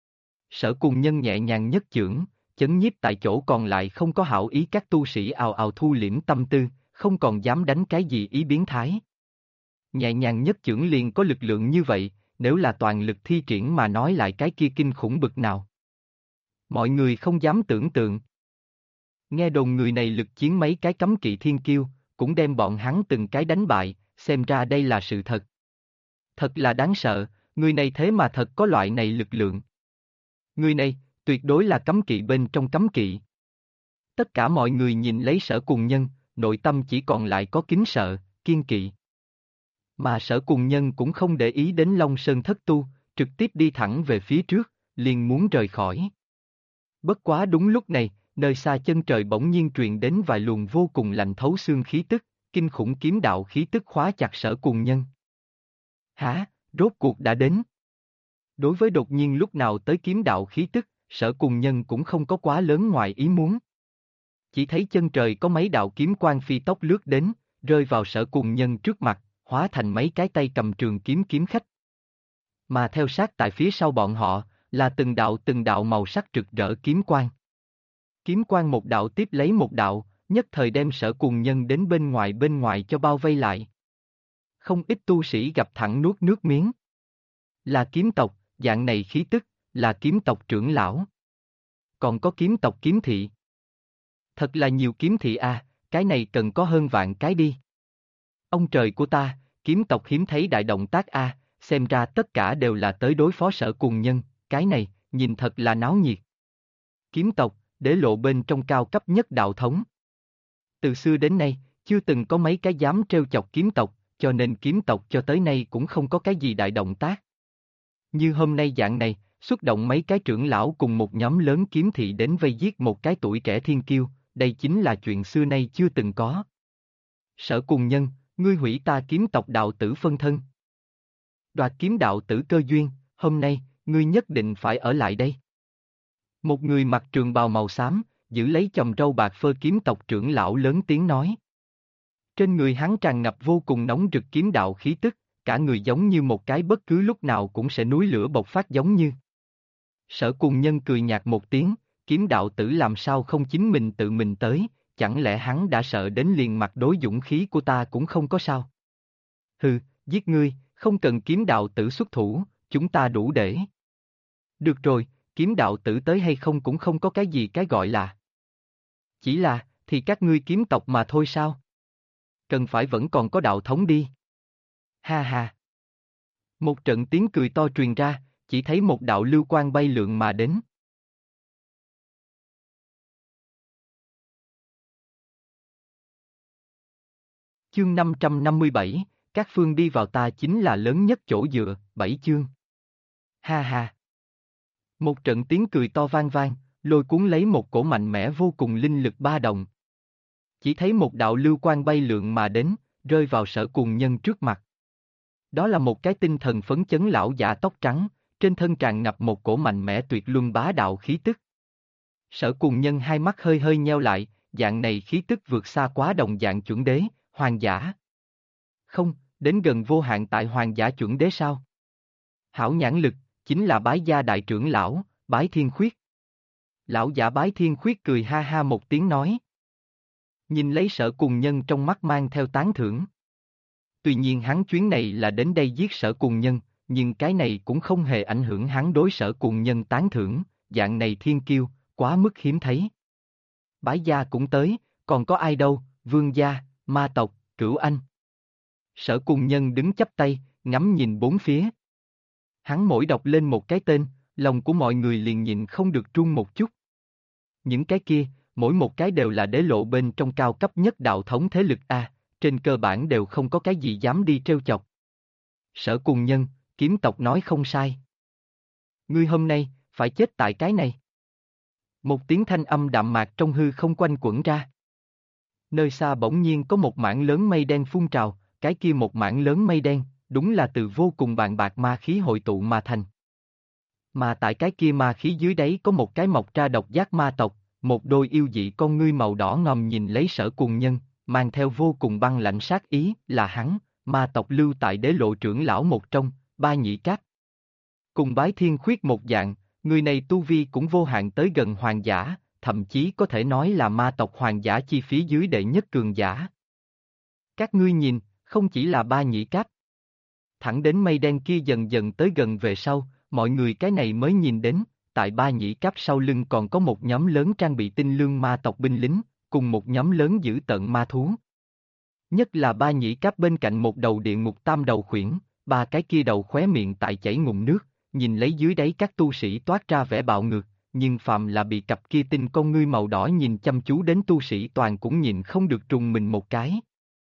S1: Sở Cùng Nhân nhẹ nhàng nhất chưởng, chấn nhiếp tại chỗ còn lại không có hảo ý các tu sĩ ào ào thu liễm tâm tư, không còn dám đánh cái gì ý biến thái. Nhẹ nhàng nhất chưởng liền có lực lượng như vậy, nếu là toàn lực thi triển mà nói lại cái kia kinh khủng bực nào. Mọi người không dám tưởng tượng. Nghe đồn người này lực chiến mấy cái cấm kỵ thiên kiêu, cũng đem bọn hắn từng cái đánh bại, xem ra đây là sự thật. Thật là đáng sợ, người này thế mà thật có loại này lực lượng. Người này, tuyệt đối là cấm kỵ bên trong cấm kỵ. Tất cả mọi người nhìn lấy Sở Cùng Nhân, nội tâm chỉ còn lại có kính sợ, kiên kỵ. Mà Sở Cùng Nhân cũng không để ý đến Long Sơn thất tu, trực tiếp đi thẳng về phía trước, liền muốn rời khỏi. Bất quá đúng lúc này, nơi xa chân trời bỗng nhiên truyền đến vài luồng vô cùng lạnh thấu xương khí tức, kinh khủng kiếm đạo khí tức khóa chặt Sở Cùng Nhân. Hả, rốt cuộc đã đến. Đối với đột nhiên lúc nào tới kiếm đạo khí tức, Sở Cùng Nhân cũng không có quá lớn ngoài ý muốn. Chỉ thấy chân trời có mấy đạo kiếm quang phi tốc lướt đến, rơi vào Sở Cùng Nhân trước mặt, hóa thành mấy cái tay cầm trường kiếm kiếm khách. Mà theo sát tại phía sau bọn họ, là từng đạo màu sắc rực rỡ kiếm quang. Kiếm quang một đạo tiếp lấy một đạo, nhất thời đem Sở Cùng Nhân đến bên ngoài cho bao vây lại. Không ít tu sĩ gặp thẳng nuốt nước miếng. Là kiếm tộc, dạng này khí tức, là kiếm tộc trưởng lão. Còn có kiếm tộc kiếm thị. Thật là nhiều kiếm thị à, cái này cần có hơn vạn cái đi. Ông trời của ta, kiếm tộc hiếm thấy đại động tác a, xem ra tất cả đều là tới đối phó Sở Cùng Nhân, cái này, nhìn thật là náo nhiệt. Kiếm tộc, đế lộ bên trong cao cấp nhất đạo thống. Từ xưa đến nay, chưa từng có mấy cái dám trêu chọc kiếm tộc, cho nên kiếm tộc cho tới nay cũng không có cái gì đại động tác. Như hôm nay dạng này, xuất động mấy cái trưởng lão cùng một nhóm lớn kiếm thị đến vây giết một cái tuổi trẻ thiên kiêu, đây chính là chuyện xưa nay chưa từng có. Sở Cùng Nhân, ngươi hủy ta kiếm tộc đạo tử phân thân. Đoạt kiếm đạo tử cơ duyên, hôm nay, ngươi nhất định phải ở lại đây. Một người mặc trường bào màu xám, giữ lấy chòm râu bạc phơ kiếm tộc trưởng lão lớn tiếng nói. Trên người hắn tràn ngập vô cùng nóng rực kiếm đạo khí tức, cả người giống như một cái bất cứ lúc nào cũng sẽ núi lửa bộc phát giống như. Sở Cùng Nhân cười nhạt một tiếng, kiếm đạo tử làm sao không chính mình tự mình tới, chẳng lẽ hắn đã sợ đến liền mặt đối dũng khí của ta cũng không có sao. Hừ, giết ngươi, không cần kiếm đạo tử xuất thủ, chúng ta đủ để. Được rồi, kiếm đạo tử tới hay không cũng không có cái gì cái gọi là. Chỉ là, thì các ngươi kiếm tộc mà thôi sao? Cần phải vẫn còn có đạo thống đi. Ha ha. Một trận tiếng cười to truyền ra, chỉ thấy một đạo lưu quang bay lượn mà đến. Chương 557, các phương đi vào ta chính là lớn nhất chỗ dựa, 7 chương. Ha ha. Một trận tiếng cười to vang vang, lôi cuốn lấy một cổ mạnh mẽ vô cùng linh lực ba động. Chỉ thấy một đạo lưu quang bay lượn mà đến, rơi vào Sở Cùng Nhân trước mặt. Đó là một cái tinh thần phấn chấn lão giả tóc trắng, trên thân tràn ngập một cổ mạnh mẽ tuyệt luân bá đạo khí tức. Sở Cùng Nhân hai mắt hơi hơi nheo lại, dạng này khí tức vượt xa quá đồng dạng chuẩn đế, hoàng giả. Không, đến gần vô hạn tại hoàng giả chuẩn đế sao? Hảo nhãn lực, chính là Bái gia đại trưởng lão, Bái Thiên Khuyết. Lão giả Bái Thiên Khuyết cười ha ha một tiếng nói. Nhìn lấy Sở Cùng Nhân trong mắt mang theo tán thưởng. Tuy nhiên hắn chuyến này là đến đây giết Sở Cùng Nhân, nhưng cái này cũng không hề ảnh hưởng hắn đối Sở Cùng Nhân tán thưởng, dạng này thiên kiêu, quá mức hiếm thấy. Bái gia cũng tới, còn có ai đâu, Vương gia, Ma tộc, Cửu Anh. Sở Cùng Nhân đứng chắp tay, ngắm nhìn bốn phía. Hắn mỗi đọc lên một cái tên, lòng của mọi người liền nhịn không được run một chút. Những cái kia, mỗi một cái đều là đế lộ bên trong cao cấp nhất đạo thống thế lực A, trên cơ bản đều không có cái gì dám đi trêu chọc. Sở Cùng Nhân, kiếm tộc nói không sai. Ngươi hôm nay, phải chết tại cái này. Một tiếng thanh âm đạm mạc trong hư không quanh quẩn ra. Nơi xa bỗng nhiên có một mảng lớn mây đen phun trào, cái kia một mảng lớn mây đen, đúng là từ vô cùng bàn bạc ma khí hội tụ mà thành. Mà tại cái kia ma khí dưới đáy có một cái mọc ra độc giác ma tộc, một đôi yêu dị con ngươi màu đỏ ngòm nhìn lấy Sở Cùng Nhân, mang theo vô cùng băng lạnh sát ý, là hắn, ma tộc lưu tại đế lộ trưởng lão một trong, Ba Nhị Cáp. Cùng Bái Thiên Khuyết một dạng, người này tu vi cũng vô hạn tới gần hoàng giả, thậm chí có thể nói là ma tộc hoàng giả chi phía dưới đệ nhất cường giả. Các ngươi nhìn, không chỉ là ba nhị cáp. Thẳng đến mây đen kia dần dần tới gần về sau, mọi người cái này mới nhìn đến, tại ba nhị cáp sau lưng còn có một nhóm lớn trang bị tinh lương ma tộc binh lính, cùng một nhóm lớn giữ tận ma thú. Nhất là ba nhị cáp bên cạnh một đầu địa ngục tam đầu khuyển, ba cái kia đầu khóe miệng tại chảy ngụm nước, nhìn lấy dưới đáy các tu sĩ toát ra vẻ bạo ngược, nhưng phàm là bị cặp kia tinh con ngươi màu đỏ nhìn chăm chú đến tu sĩ toàn cũng nhìn không được trùng mình một cái.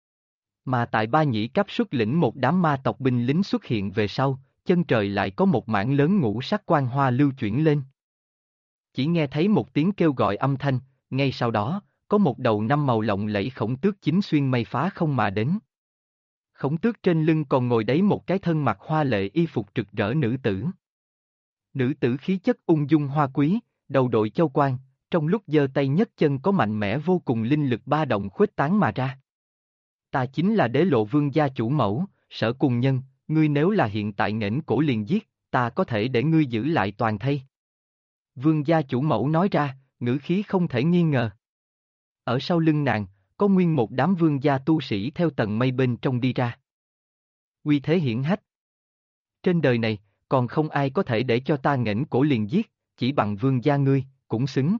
S1: Mà tại ba nhĩ cấp xuất lĩnh một đám ma tộc binh lính xuất hiện về sau, chân trời lại có một mảng lớn ngũ sắc quang hoa lưu chuyển lên. Chỉ nghe thấy một tiếng kêu gọi âm thanh, ngay sau đó, có một đầu năm màu lộng lẫy khổng tước chính xuyên mây phá không mà đến. Khổng tước trên lưng còn ngồi đấy một cái thân mặc hoa lệ y phục rực rỡ nữ tử. Nữ tử khí chất ung dung hoa quý, đầu đội châu quan, trong lúc giơ tay nhấc chân có mạnh mẽ vô cùng linh lực ba động khuếch tán mà ra. Ta chính là Đế Lộ Vương gia chủ mẫu, Sở Cùng Nhân, ngươi nếu là hiện tại nghển cổ liền giết, ta có thể để ngươi giữ lại toàn thây. Vương gia chủ mẫu nói ra, ngữ khí không thể nghi ngờ. Ở sau lưng nàng, có nguyên một đám vương gia tu sĩ theo tầng mây bên trong đi ra. Uy thế hiển hách. Trên đời này, còn không ai có thể để cho ta nghển cổ liền giết, chỉ bằng vương gia ngươi, cũng xứng.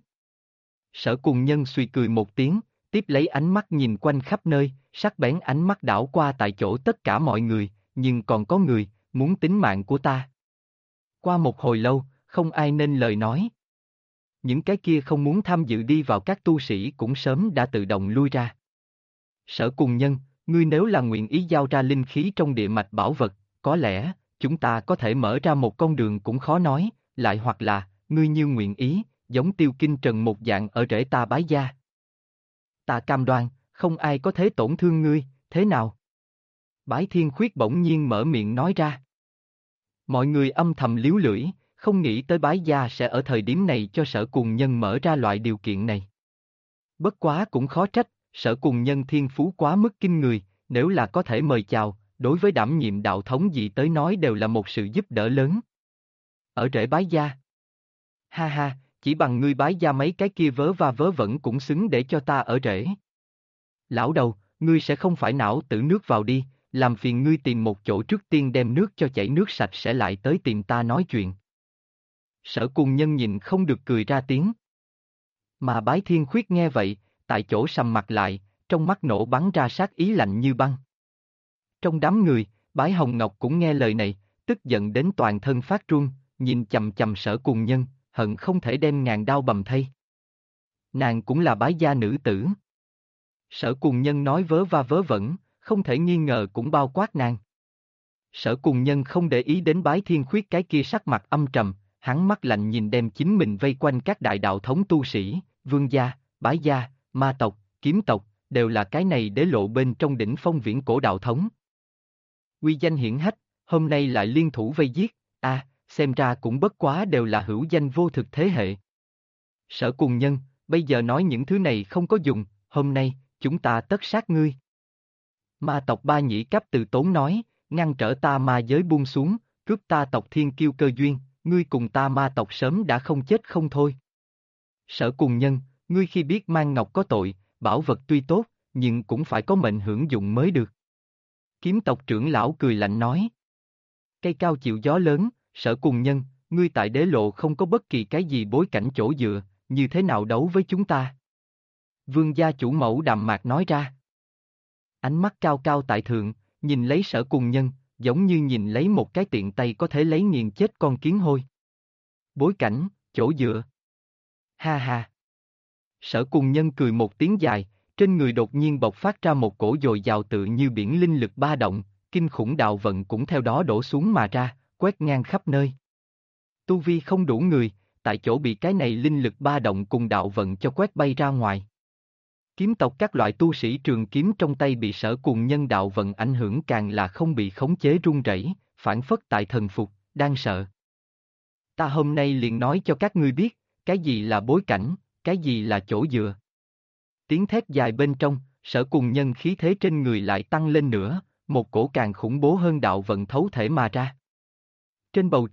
S1: Sở Cùng Nhân suy cười một tiếng, tiếp lấy ánh mắt nhìn quanh khắp nơi, sắc bén ánh mắt đảo qua tại chỗ tất cả mọi người, nhưng còn có người, muốn tính mạng của ta. Qua một hồi lâu, không ai nên lời nói. Những cái kia không muốn tham dự đi vào các tu sĩ cũng sớm đã tự động lui ra. Sở Cùng Nhân, ngươi nếu là nguyện ý giao ra linh khí trong địa mạch bảo vật, có lẽ, chúng ta có thể mở ra một con đường cũng khó nói, lại hoặc là, ngươi như nguyện ý, giống Tiêu Kinh Trần một dạng ở rễ ta Bái gia. Ta cam đoan, không ai có thể tổn thương ngươi, thế nào? Bái Thiên Khuyết bỗng nhiên mở miệng nói ra. Mọi người âm thầm líu lưỡi, không nghĩ tới Bái gia sẽ ở thời điểm này cho Sở Cùng Nhân mở ra loại điều kiện này. Bất quá cũng khó trách, Sở Cùng Nhân thiên phú quá mức kinh người, nếu là có thể mời chào, đối với đảm nhiệm đạo thống gì tới nói đều là một sự giúp đỡ lớn. Ở rễ Bái gia. Ha ha, chỉ bằng ngươi Bái gia mấy cái kia vớ va vớ vẩn cũng xứng để cho ta ở rễ. Lão đầu, ngươi sẽ không phải não tử nước vào đi, làm phiền ngươi tìm một chỗ trước tiên đem nước cho chảy nước sạch sẽ lại tới tìm ta nói chuyện. Sở Cùng Nhân nhìn không được cười ra tiếng. Mà Bái Thiên Khuyết nghe vậy, tại chỗ sầm mặt lại, trong mắt nổ bắn ra sát ý lạnh như băng. Trong đám người, Bái Hồng Ngọc cũng nghe lời này, tức giận đến toàn thân phát run, nhìn chầm chầm Sở Cùng Nhân, hận không thể đem ngàn đao bầm thây. Nàng cũng là Bái gia nữ tử. Sở Cùng Nhân nói vớ va vớ vẩn, không thể nghi ngờ cũng bao quát nàng. Sở Cùng Nhân không để ý đến Bái Thiên Khuyết cái kia sắc mặt âm trầm, hắn mắt lạnh nhìn đem chính mình vây quanh các đại đạo thống tu sĩ, vương gia, Bái gia, ma tộc, kiếm tộc, đều là cái này Đế Lộ bên trong đỉnh phong viễn cổ đạo thống. Uy danh hiển hách, hôm nay lại liên thủ vây giết, xem ra cũng bất quá đều là hữu danh vô thực thế hệ. Sở Cùng Nhân, bây giờ nói những thứ này không có dùng, hôm nay, chúng ta tất sát ngươi. Ma tộc Ba Nhĩ Cấp từ tốn nói, ngăn trở ta ma giới buông xuống, cướp ta tộc thiên kiêu cơ duyên, ngươi cùng ta ma tộc sớm đã không chết không thôi. Sở Cùng Nhân, ngươi khi biết Mang Ngọc có tội, bảo vật tuy tốt, nhưng cũng phải có mệnh hưởng dụng mới được. Kiếm tộc trưởng lão cười lạnh nói. Cây cao chịu gió lớn, Sở Cùng Nhân, ngươi tại Đế Lộ không có bất kỳ cái gì bối cảnh chỗ dựa, như thế nào đấu với chúng ta? Vương gia chủ mẫu đạm mạc nói ra. Ánh mắt cao cao tại thượng, nhìn lấy Sở Cùng Nhân, giống như nhìn lấy một cái tiện tay có thể lấy nghiền chết con kiến hôi. Bối cảnh, chỗ dựa. Ha ha. Sở Cùng Nhân cười một tiếng dài, trên người đột nhiên bộc phát ra một cổ dồi dào tự như biển linh lực ba động, kinh khủng đạo vận cũng theo đó đổ xuống mà ra, quét ngang khắp nơi. Tu vi không đủ người, tại chỗ bị cái này linh lực ba động cùng đạo vận cho quét bay ra ngoài. Kiếm tộc các loại tu sĩ trường kiếm trong tay bị Sở Cùng Nhân đạo vận ảnh hưởng càng là không bị khống chế run rẩy, phản phất tại thần phục, đang sợ. Ta hôm nay liền nói cho các ngươi biết, cái gì là bối cảnh, cái gì là chỗ dựa. Tiếng thét dài bên trong, Sở Cùng Nhân khí thế trên người lại tăng lên nữa, một cổ càng khủng bố hơn đạo vận thấu thể mà ra. Trên bầu trời,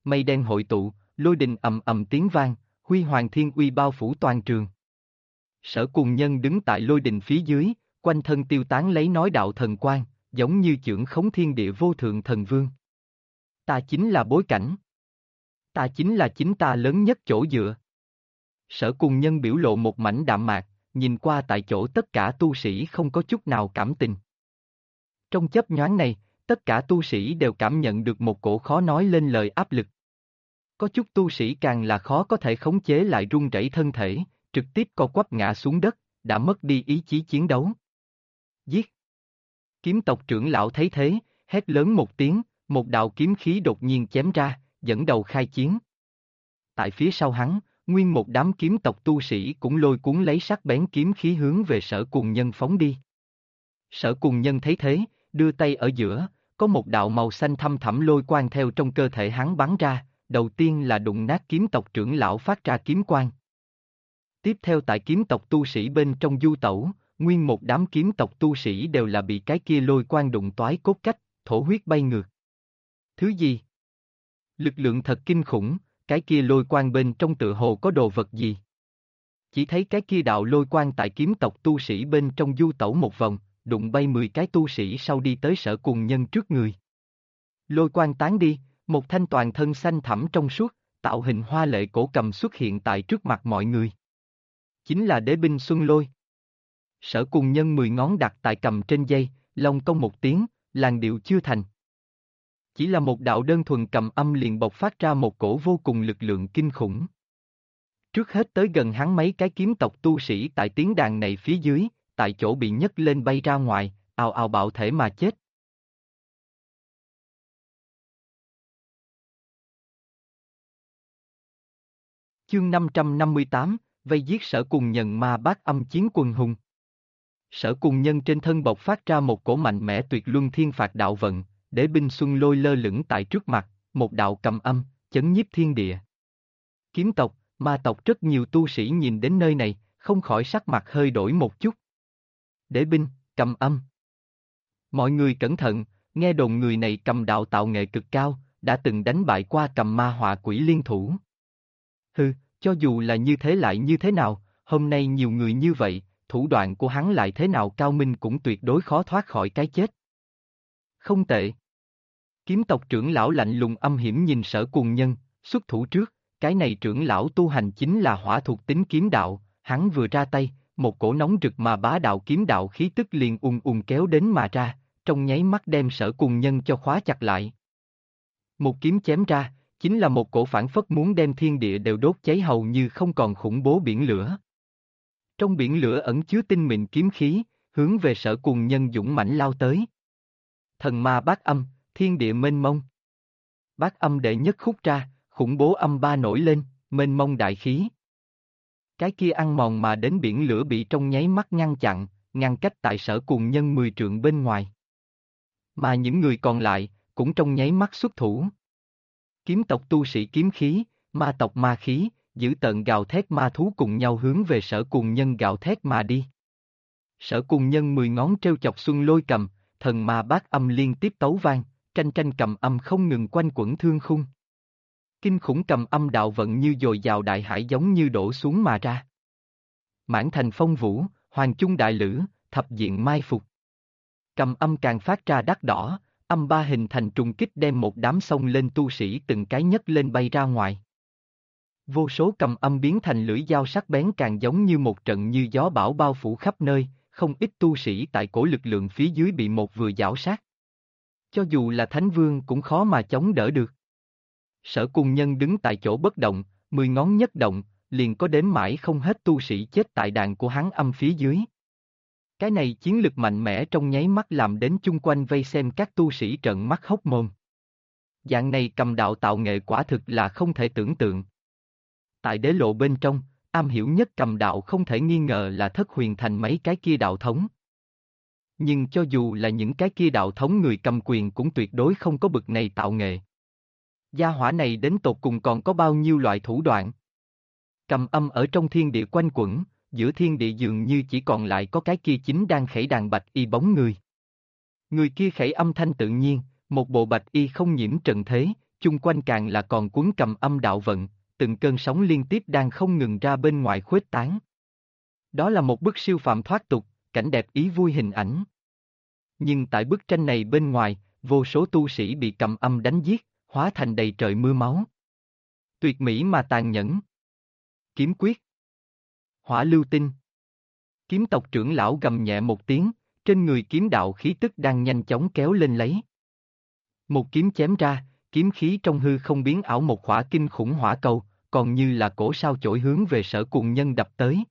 S1: mây đen hội tụ, lôi đình ầm ầm tiếng vang, huy hoàng thiên uy bao phủ toàn trường. Sở Cùng Nhân đứng tại lôi đình phía dưới, quanh thân tiêu tán lấy nói đạo thần quang, giống như chưởng khống thiên địa vô thượng thần vương. Ta chính là bối cảnh. Ta chính là chính ta lớn nhất chỗ dựa. Sở Cùng Nhân biểu lộ một mảnh đạm mạc, nhìn qua tại chỗ tất cả tu sĩ không có chút nào cảm tình. Trong chớp nhoáng này, tất cả tu sĩ đều cảm nhận được một cổ khó nói lên lời áp lực. Có chút tu sĩ càng là khó có thể khống chế lại run rẩy thân thể, trực tiếp co quắp ngã xuống đất, đã mất đi ý chí chiến đấu. Giết! Kiếm tộc trưởng lão thấy thế, hét lớn một tiếng, một đạo kiếm khí đột nhiên chém ra, dẫn đầu khai chiến. Tại phía sau hắn, nguyên một đám kiếm tộc tu sĩ cũng lôi cuốn lấy sắc bén kiếm khí hướng về Sở Cùng Nhân phóng đi. Sở Cùng Nhân thấy thế, đưa tay ở giữa, có một đạo màu xanh thăm thẳm lôi quang theo trong cơ thể hắn bắn ra, đầu tiên là đụng nát kiếm tộc trưởng lão phát ra kiếm quang. Tiếp theo tại kiếm tộc tu sĩ bên trong du tẩu, nguyên một đám kiếm tộc tu sĩ đều là bị cái kia lôi quang đụng toái cốt cách, thổ huyết bay ngược. Thứ gì? Lực lượng thật kinh khủng, cái kia lôi quang bên trong tựa hồ có đồ vật gì? Chỉ thấy cái kia đạo lôi quang tại kiếm tộc tu sĩ bên trong du tẩu một vòng, đụng bay 10 cái tu sĩ sau đi tới Sở Cùng Nhân trước người. Lôi quang tán đi, một thanh toàn thân xanh thẳm trong suốt, tạo hình hoa lệ cổ cầm xuất hiện tại trước mặt mọi người. Chính là đế binh Xuân Lôi. Sở Cùng Nhân 10 ngón đặt tại cầm trên dây, long cong một tiếng, làn điệu chưa thành. Chỉ là một đạo đơn thuần cầm âm liền bộc phát ra một cổ vô cùng lực lượng kinh khủng. Trước hết tới gần hắn mấy cái kiếm tộc tu sĩ tại tiếng đàn này phía dưới, tại chỗ bị nhấc lên bay ra ngoài, ào ào bạo thể mà chết. Chương 558, vây giết Sở Cùng Nhân ma bát âm chiến quần hùng. Sở Cùng Nhân trên thân bộc phát ra một cổ mạnh mẽ tuyệt luân thiên phạt đạo vận, đế binh Xuân Lôi lơ lửng tại trước mặt, một đạo cầm âm, chấn nhiếp thiên địa. Kiếm tộc, ma tộc rất nhiều tu sĩ nhìn đến nơi này, không khỏi sắc mặt hơi đổi một chút. Đế binh, cầm âm. Mọi người cẩn thận, nghe đồn người này cầm đạo tạo nghệ cực cao, đã từng đánh bại qua cầm ma họa quỷ liên thủ. Hừ, cho dù là như thế lại như thế nào, hôm nay nhiều người như vậy, thủ đoạn của hắn lại thế nào cao minh cũng tuyệt đối khó thoát khỏi cái chết. Không tệ. Kiếm tộc trưởng lão lạnh lùng âm hiểm nhìn Sở Cùng Nhân, xuất thủ trước, cái này trưởng lão tu hành chính là hỏa thuộc tính kiếm đạo, hắn vừa ra tay, một cổ nóng rực mà bá đạo kiếm đạo khí tức liền kéo đến mà ra, trong nháy mắt đem Sở Cùng Nhân cho khóa chặt lại. Một kiếm chém ra, chính là một cổ phản phất muốn đem thiên địa đều đốt cháy hầu như không còn khủng bố biển lửa. Trong biển lửa ẩn chứa tinh mịn kiếm khí, hướng về Sở Cùng Nhân dũng mãnh lao tới. Thần ma bát âm, thiên địa mênh mông. Bát âm đệ nhất khúc ra, khủng bố âm ba nổi lên, mênh mông đại khí. Cái kia ăn mòn mà đến biển lửa bị trong nháy mắt ngăn chặn, ngăn cách tại Sở Cùng Nhân 10 trượng bên ngoài. Mà những người còn lại, cũng trong nháy mắt xuất thủ. Kiếm tộc tu sĩ kiếm khí, ma tộc ma khí, giữ tợn gào thét ma thú cùng nhau hướng về Sở Cùng Nhân gào thét mà đi. Sở Cùng Nhân 10 ngón treo chọc Xuân Lôi cầm, thần ma bát âm liên tiếp tấu vang, tranh cầm âm không ngừng quanh quẩn thương khung. Kinh khủng cầm âm đạo vận như dồi dào đại hải giống như đổ xuống mà ra. Mãn thành phong vũ, hoàng trung đại lữ, thập diện mai phục. Cầm âm càng phát ra đắt đỏ, âm ba hình thành trùng kích đem một đám sông lên tu sĩ từng cái nhấc lên bay ra ngoài. Vô số cầm âm biến thành lưỡi dao sắc bén càng giống như một trận như gió bão bao phủ khắp nơi, không ít tu sĩ tại cổ lực lượng phía dưới bị một vừa giảo sát. Cho dù là Thánh Vương cũng khó mà chống đỡ được. Sở Cùng Nhân đứng tại chỗ bất động, 10 ngón nhất động, liền có đếm mãi không hết tu sĩ chết tại đàn của hắn âm phía dưới. Cái này chiến lực mạnh mẽ trong nháy mắt làm đến chung quanh vây xem các tu sĩ trợn mắt hốc mồm. Dạng này cầm đạo tạo nghệ quả thực là không thể tưởng tượng. Tại đế lộ bên trong, am hiểu nhất cầm đạo không thể nghi ngờ là Thất Huyền Thành mấy cái kia đạo thống. Nhưng cho dù là những cái kia đạo thống người cầm quyền cũng tuyệt đối không có bực này tạo nghệ. Gia hỏa này đến tột cùng còn có bao nhiêu loại thủ đoạn. Cầm âm ở trong thiên địa quanh quẩn, giữa thiên địa dường như chỉ còn lại có cái kia chính đang khẩy đàn bạch y bóng người. Người kia khẩy âm thanh tự nhiên, một bộ bạch y không nhiễm trần thế, chung quanh càng là còn cuốn cầm âm đạo vận, từng cơn sóng liên tiếp đang không ngừng ra bên ngoài khuếch tán. Đó là một bức siêu phàm thoát tục, cảnh đẹp ý vui hình ảnh. Nhưng tại bức tranh này bên ngoài, vô số tu sĩ bị cầm âm đánh giết, hóa thành đầy trời mưa máu. Tuyệt mỹ mà tàn nhẫn. Kiếm quyết. Hỏa lưu tinh. Kiếm tộc trưởng lão gầm nhẹ một tiếng, trên người kiếm đạo khí tức đang nhanh chóng kéo lên lấy. Một kiếm chém ra, kiếm khí trong hư không biến ảo một hỏa kinh khủng hỏa cầu, còn như là cổ sao chổi hướng về Sở Cuồng Nhân đập tới.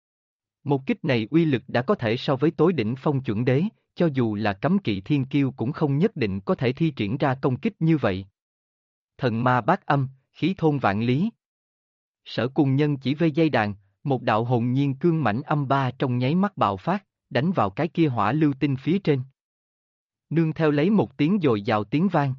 S1: Một kích này uy lực đã có thể so với tối đỉnh phong chuẩn đế, cho dù là cấm kỵ thiên kiêu cũng không nhất định có thể thi triển ra công kích như vậy. Thần ma bát âm, khí thôn vạn lý. Sở Cuồng Nhân chỉ vây dây đàn, một đạo hồn nhiên cương mãnh âm ba trong nháy mắt bạo phát, đánh vào cái kia hỏa lưu tinh phía trên. Nương theo lấy một tiếng dồi dào tiếng vang.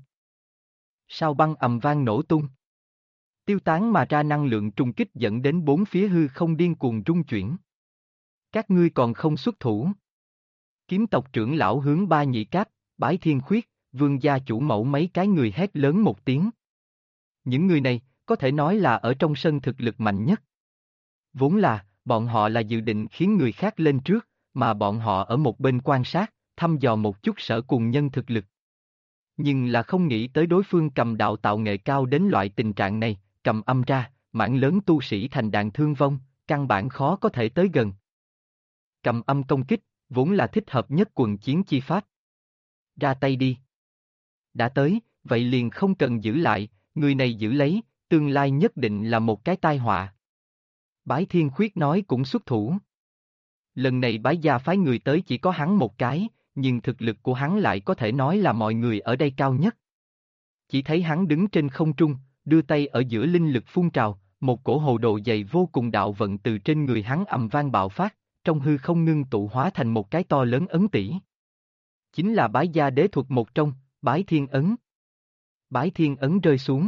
S1: Sao băng ầm vang nổ tung. Tiêu tán mà ra năng lượng trùng kích dẫn đến bốn phía hư không điên cuồng rung chuyển. Các ngươi còn không xuất thủ. Kiếm tộc trưởng lão hướng Ba Nhị Cáp, Bái Thiên Khuyết, Vương gia chủ mẫu mấy cái người hét lớn một tiếng. Những người này, có thể nói là ở trong sân thực lực mạnh nhất. Vốn là, bọn họ là dự định khiến người khác lên trước, mà bọn họ ở một bên quan sát, thăm dò một chút Sở Cuồng Nhân thực lực. Nhưng là không nghĩ tới đối phương cầm đạo tạo nghệ cao đến loại tình trạng này, cầm âm ra, mảng lớn tu sĩ thành đàn thương vong, căn bản khó có thể tới gần. Cầm âm công kích, vốn là thích hợp nhất quần chiến chi pháp. Ra tay đi. Đã tới, vậy liền không cần giữ lại, người này giữ lấy, tương lai nhất định là một cái tai họa. Bái Thiên Khuyết nói cũng xuất thủ. Lần này Bái gia phái người tới chỉ có hắn một cái, nhưng thực lực của hắn lại có thể nói là mọi người ở đây cao nhất. Chỉ thấy hắn đứng trên không trung, đưa tay ở giữa linh lực phun trào, một cổ hồ đồ dày vô cùng đạo vận từ trên người hắn ầm vang bạo phát, trong hư không ngưng tụ hóa thành một cái to lớn ấn tỷ. Chính là Bái gia đế thuật một trong, Bái Thiên Ấn. Bái Thiên Ấn rơi xuống.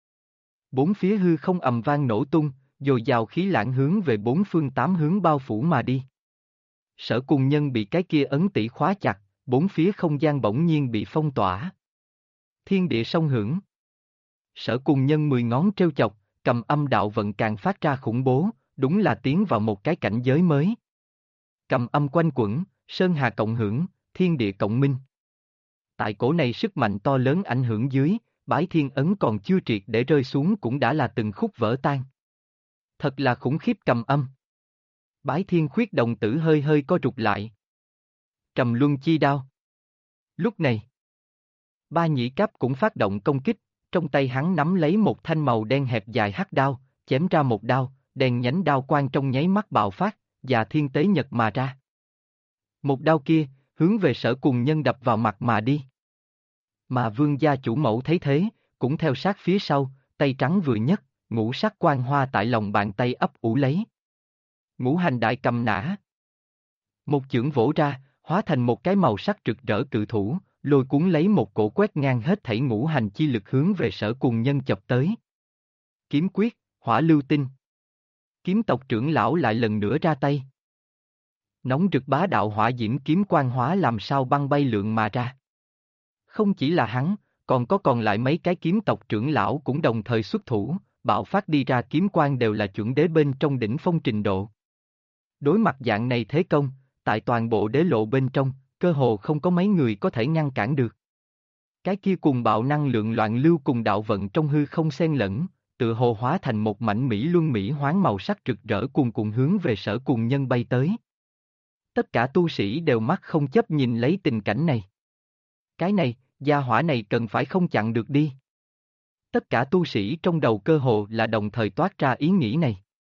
S1: Bốn phía hư không ầm vang nổ tung, dồi dào khí lãng hướng về bốn phương tám hướng bao phủ mà đi. Sở Cuồng Nhân bị cái kia ấn tỷ khóa chặt, bốn phía không gian bỗng nhiên bị phong tỏa. Thiên địa song hưởng. Sở Cuồng Nhân 10 ngón trêu chọc, cầm âm đạo vận càng phát ra khủng bố, đúng là tiến vào một cái cảnh giới mới. Cầm âm quanh quẩn, sơn hà cộng hưởng, thiên địa cộng minh. Tại cổ này sức mạnh to lớn ảnh hưởng dưới, Bái Thiên Ấn còn chưa triệt để rơi xuống cũng đã là từng khúc vỡ tan. Thật là khủng khiếp cầm âm. Bái Thiên Khuyết đồng tử hơi hơi co rụt lại. Trầm Luân Chi Đao. Lúc này, Ba Nhị Cáp cũng phát động công kích, trong tay hắn nắm lấy một thanh màu đen hẹp dài hắc đao, chém ra một đao, đèn nhánh đao quang trong nháy mắt bạo phát, và thiên tế nhật mà ra. Một đao kia, hướng về Sở Cuồng Nhân đập vào mặt mà đi. Mà Vương gia chủ mẫu thấy thế, cũng theo sát phía sau, tay trắng vừa nhấc, ngũ sắc quang hoa tại lòng bàn tay ấp ủ lấy. Ngũ hành đại cầm nã. Một chưởng vỗ ra, hóa thành một cái màu sắc rực rỡ cự thủ, lôi cuốn lấy một cổ quét ngang hết thảy ngũ hành chi lực hướng về Sở Cuồng Nhân chập tới. Kiếm quyết, hỏa lưu tinh. Kiếm tộc trưởng lão lại lần nữa ra tay. Nóng rực bá đạo hỏa diễm kiếm quang hóa làm sao băng bay lượn mà ra. Không chỉ là hắn, còn lại mấy cái kiếm tộc trưởng lão cũng đồng thời xuất thủ, bạo phát đi ra kiếm quang đều là chuẩn đế bên trong đỉnh phong trình độ. Đối mặt dạng này thế công, tại toàn bộ đế lộ bên trong, cơ hồ không có mấy người có thể ngăn cản được. Cái kia cùng bạo năng lượng loạn lưu cùng đạo vận trong hư không xen lẫn, tự hồ hóa thành một mảnh mỹ luân mỹ hoán màu sắc rực rỡ cuồn cuộn hướng về Sở Cuồng Nhân bay tới. Tất cả tu sĩ đều mắt không chấp nhìn lấy tình cảnh này. Cái này, gia hỏa này cần phải không chặn được đi. Tất cả tu sĩ trong đầu cơ hồ là đồng thời toát ra ý nghĩ này.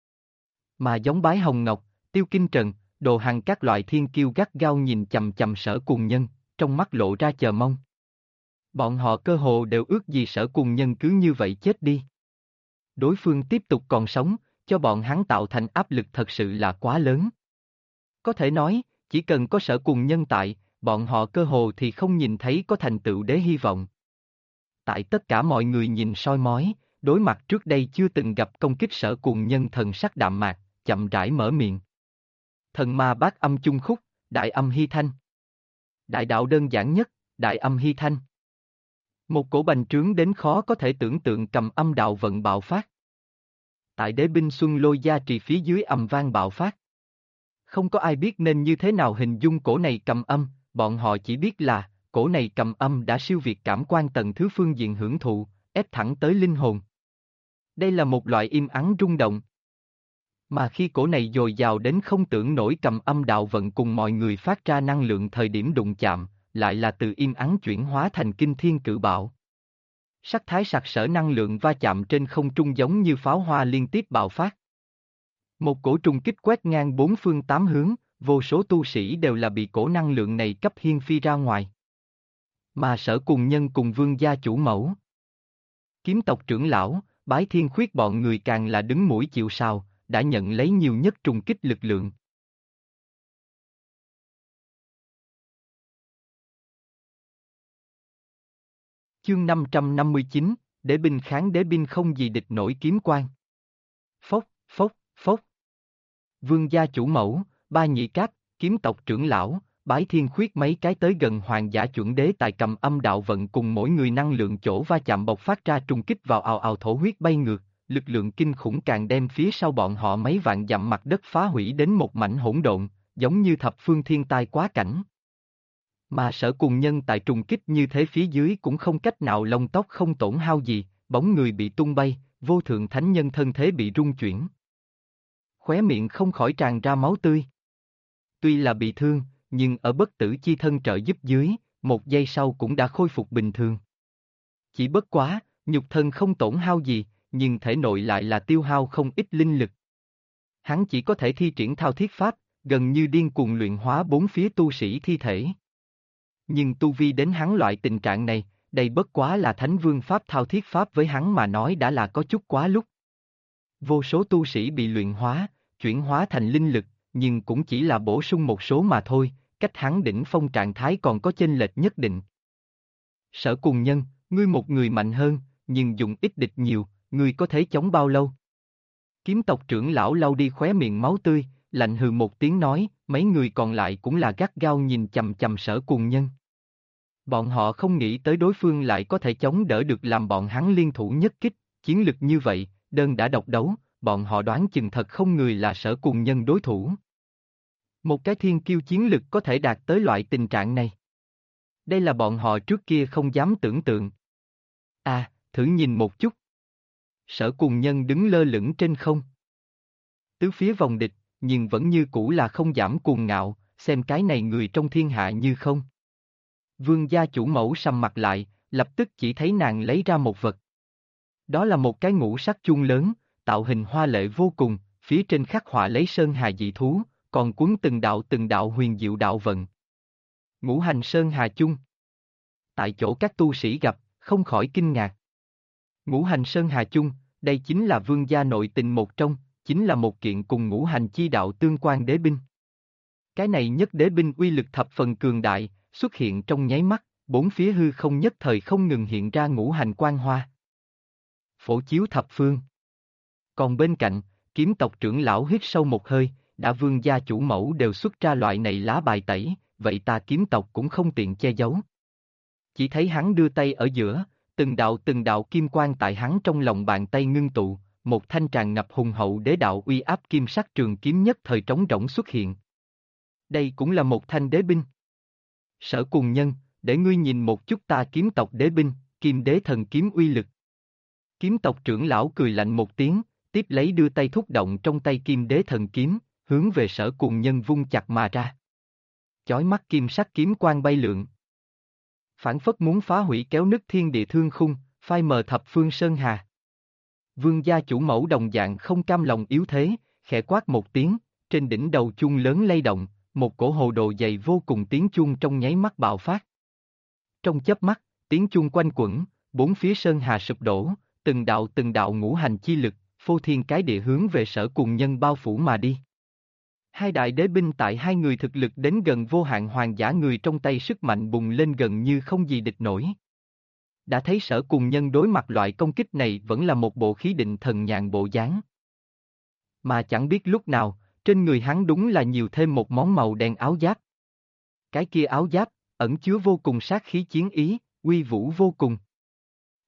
S1: Mà giống Bái Hồng Ngọc, Tiêu Kinh Trần, Đồ Hằng các loại thiên kiêu gắt gao nhìn chằm chằm Sở Cuồng Nhân, trong mắt lộ ra chờ mong. Bọn họ cơ hồ đều ước gì Sở Cuồng Nhân cứ như vậy chết đi. Đối phương tiếp tục còn sống, cho bọn hắn tạo thành áp lực thật sự là quá lớn. Có thể nói, chỉ cần có Sở Cuồng Nhân tại, bọn họ cơ hồ thì không nhìn thấy có thành tựu đế hy vọng. Tại tất cả mọi người nhìn soi mói, đối mặt trước đây chưa từng gặp công kích Sở Cuồng Nhân thần sắc đạm mạc, chậm rãi mở miệng. Thần ma bát âm chung khúc, đại âm hy thanh. Đại đạo đơn giản nhất, đại âm hy thanh. Một cổ bành trướng đến khó có thể tưởng tượng cầm âm đạo vận bạo phát. Tại đế binh Xuân Lôi gia trì phía dưới ầm vang bạo phát. Không có ai biết nên như thế nào hình dung cổ này cầm âm, bọn họ chỉ biết là, cổ này cầm âm đã siêu việt cảm quan tầng thứ phương diện hưởng thụ, ép thẳng tới linh hồn. Đây là một loại im ắng rung động. Mà khi cổ này dồi dào đến không tưởng nổi cầm âm đạo vận cùng mọi người phát ra năng lượng thời điểm đụng chạm, lại là từ im ắng chuyển hóa thành kinh thiên cự bạo. Sắc thái sặc sỡ năng lượng va chạm trên không trung giống như pháo hoa liên tiếp bạo phát. Một cổ trùng kích quét ngang bốn phương tám hướng, vô số tu sĩ đều là bị cổ năng lượng này cấp hiên phi ra ngoài. Mà Sở Cùng Nhân cùng Vương gia chủ mẫu, Kiếm tộc trưởng lão, Bái Thiên Khuyết bọn người càng là đứng mũi chịu sào, đã nhận lấy nhiều nhất trùng kích lực lượng. Chương 559, Đế binh kháng đế binh không gì địch nổi kiếm quan. Phốc, phốc, phốc. Vương gia chủ mẫu, Ba Nhị Cáp, Kiếm tộc trưởng lão, Bái Thiên Khuyết mấy cái tới gần hoàng giả chuẩn đế tại cầm âm đạo vận cùng mỗi người năng lượng chỗ va chạm bộc phát ra trùng kích vào ào ào thổ huyết bay ngược, lực lượng kinh khủng càng đem phía sau bọn họ mấy vạn dặm mặt đất phá hủy đến một mảnh hỗn độn, giống như thập phương thiên tai quá cảnh. Mà Sở Cùng Nhân tại trùng kích như thế phía dưới cũng không cách nào lông tóc không tổn hao gì, bóng người bị tung bay, vô thượng thánh nhân thân thế bị rung chuyển. Khóe miệng không khỏi tràn ra máu tươi. Tuy là bị thương, nhưng ở bất tử chi thân trợ giúp dưới, một giây sau cũng đã khôi phục bình thường. Chỉ bất quá, nhục thân không tổn hao gì, nhưng thể nội lại là tiêu hao không ít linh lực. Hắn chỉ có thể thi triển thao thiết pháp, gần như điên cuồng luyện hóa bốn phía tu sĩ thi thể. Nhưng tu vi đến hắn loại tình trạng này, đây bất quá là thánh vương pháp thao thiết pháp với hắn mà nói đã là có chút quá lúc. Vô số tu sĩ bị luyện hóa, chuyển hóa thành linh lực, nhưng cũng chỉ là bổ sung một số mà thôi, cách hắn đỉnh phong trạng thái còn có chênh lệch nhất định. Sở Cùng Nhân, ngươi một người mạnh hơn, nhưng dùng ít địch nhiều, ngươi có thể chống bao lâu? Kiếm tộc trưởng lão lau đi khóe miệng máu tươi, lạnh hừ một tiếng nói, mấy người còn lại cũng là gắt gao nhìn chằm chằm Sở Cùng Nhân. Bọn họ không nghĩ tới đối phương lại có thể chống đỡ được làm bọn hắn liên thủ nhất kích, chiến lực như vậy, đơn đã độc đấu, bọn họ đoán chừng thật không người là Sở Cùng Nhân đối thủ. Một cái thiên kiêu chiến lực có thể đạt tới loại tình trạng này. Đây là bọn họ trước kia không dám tưởng tượng. À, thử nhìn một chút. Sở Cùng Nhân đứng lơ lửng trên không. Tứ phía vòng địch, nhưng vẫn như cũ là không giảm cuồng ngạo, xem cái này người trong thiên hạ như không. Vương gia chủ mẫu sầm mặt lại, lập tức chỉ thấy nàng lấy ra một vật. Đó là một cái ngũ sắc chuông lớn, tạo hình hoa lệ vô cùng, phía trên khắc họa lấy sơn hà dị thú, còn cuốn từng đạo huyền diệu đạo vận. Ngũ hành sơn hà chung. Tại chỗ các tu sĩ gặp, không khỏi kinh ngạc. Ngũ hành sơn hà chung, đây chính là vương gia nội tình một trong, chính là một kiện cùng ngũ hành chi đạo tương quan đế binh. Cái này nhất đế binh uy lực thập phần cường đại, xuất hiện trong nháy mắt, bốn phía hư không nhất thời không ngừng hiện ra ngũ hành quang hoa. Phổ chiếu thập phương. Còn bên cạnh, kiếm tộc trưởng lão hít sâu một hơi, đã vương gia chủ mẫu đều xuất ra loại này lá bài tẩy, vậy ta kiếm tộc cũng không tiện che giấu. Chỉ thấy hắn đưa tay ở giữa, từng đạo kim quang tại hắn trong lòng bàn tay ngưng tụ, một thanh tràn ngập hùng hậu đế đạo uy áp kim sắc trường kiếm nhất thời trống rỗng xuất hiện. Đây cũng là một thanh đế binh. Sở Cùng Nhân, để ngươi nhìn một chút ta kiếm tộc đế binh, Kim Đế Thần Kiếm uy lực. Kiếm tộc trưởng lão cười lạnh một tiếng, tiếp lấy đưa tay thúc động trong tay Kim Đế Thần Kiếm, hướng về Sở Cùng Nhân vung chặt mà ra. Chói mắt kim sắc kiếm quang bay lượn. Phảng phất muốn phá hủy kéo nứt thiên địa thương khung, phai mờ thập phương sơn hà. Vương gia chủ mẫu đồng dạng không cam lòng yếu thế, khẽ quát một tiếng, trên đỉnh đầu chuông lớn lay động, một cổ hồ đồ dày vô cùng tiếng chuông trong nháy mắt bạo phát. Trong chớp mắt, tiếng chuông quanh quẩn, bốn phía sơn hà sụp đổ, từng đạo ngũ hành chi lực, phô thiên cái địa hướng về Sở Cùng Nhân bao phủ mà đi. Hai đại đế binh tại hai người thực lực đến gần vô hạn hoàng giả người trong tay sức mạnh bùng lên gần như không gì địch nổi. Đã thấy Sở Cùng Nhân đối mặt loại công kích này vẫn là một bộ khí định thần nhàn bộ dáng. Mà chẳng biết lúc nào, trên người hắn đúng là nhiều thêm một món màu đen áo giáp. Cái kia áo giáp, ẩn chứa vô cùng sát khí chiến ý, uy vũ vô cùng.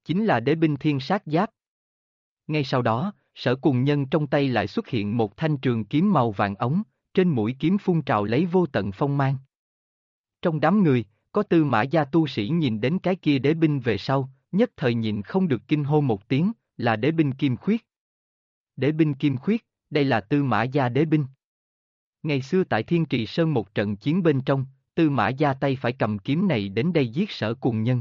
S1: Chính là đế binh thiên sát giáp. Ngay sau đó, Sở Cùng Nhân trong tay lại xuất hiện một thanh trường kiếm màu vàng ống, trên mũi kiếm phun trào lấy vô tận phong mang. Trong đám người, có Tư Mã gia tu sĩ nhìn đến cái kia đế binh về sau, nhất thời nhịn không được kinh hô một tiếng, là đế binh kim khuyết. Đế binh kim khuyết, đây là Tư Mã gia đế binh. Ngày xưa tại Thiên Trì Sơn một trận chiến bên trong, Tư Mã gia tay phải cầm kiếm này đến đây giết Sở Cùng Nhân.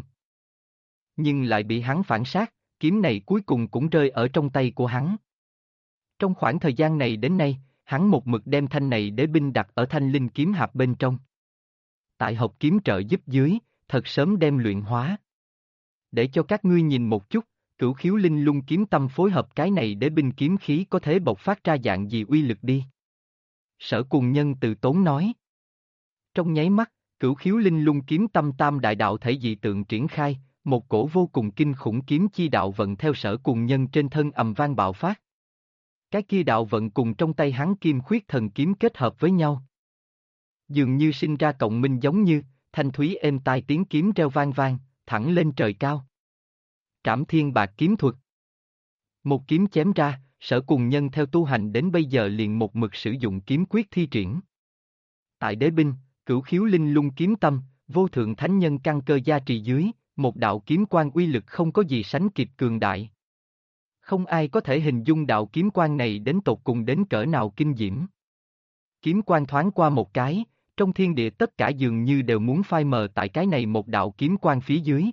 S1: Nhưng lại bị hắn phản sát, kiếm này cuối cùng cũng rơi ở trong tay của hắn. Trong khoảng thời gian này đến nay, hắn một mực đem thanh này đế binh đặt ở thanh linh kiếm hạp bên trong. Tại học kiếm trợ giúp dưới, thật sớm đem luyện hóa. Để cho các ngươi nhìn một chút, Cửu Khiếu Linh Lung kiếm tâm phối hợp cái này đế binh kiếm khí có thể bộc phát ra dạng gì uy lực đi. Sở Cùng Nhân từ tốn nói. Trong nháy mắt, Cửu Khiếu Linh Lung kiếm tâm tam đại đạo thể dị tượng triển khai, một cổ vô cùng kinh khủng kiếm chi đạo vận theo Sở Cùng Nhân trên thân ầm vang bạo phát. Cái kia đạo vận cùng trong tay hắn kim khuyết thần kiếm kết hợp với nhau. Dường như sinh ra cộng minh giống như, thanh thúy êm tai tiếng kiếm reo vang vang, thẳng lên trời cao. Trảm Thiên Bạc kiếm thuật. Một kiếm chém ra, Sở Cùng Nhân theo tu hành đến bây giờ liền một mực sử dụng kiếm quyết thi triển. Tại đế binh, Cửu Khiếu Linh Lung kiếm tâm, vô thượng thánh nhân căn cơ gia trì dưới, một đạo kiếm quang uy lực không có gì sánh kịp cường đại. Không ai có thể hình dung đạo kiếm quang này đến tột cùng đến cỡ nào kinh diễm. Kiếm quang thoáng qua một cái, trong thiên địa tất cả dường như đều muốn phai mờ tại cái này một đạo kiếm quang phía dưới.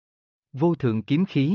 S1: Vô thượng kiếm khí.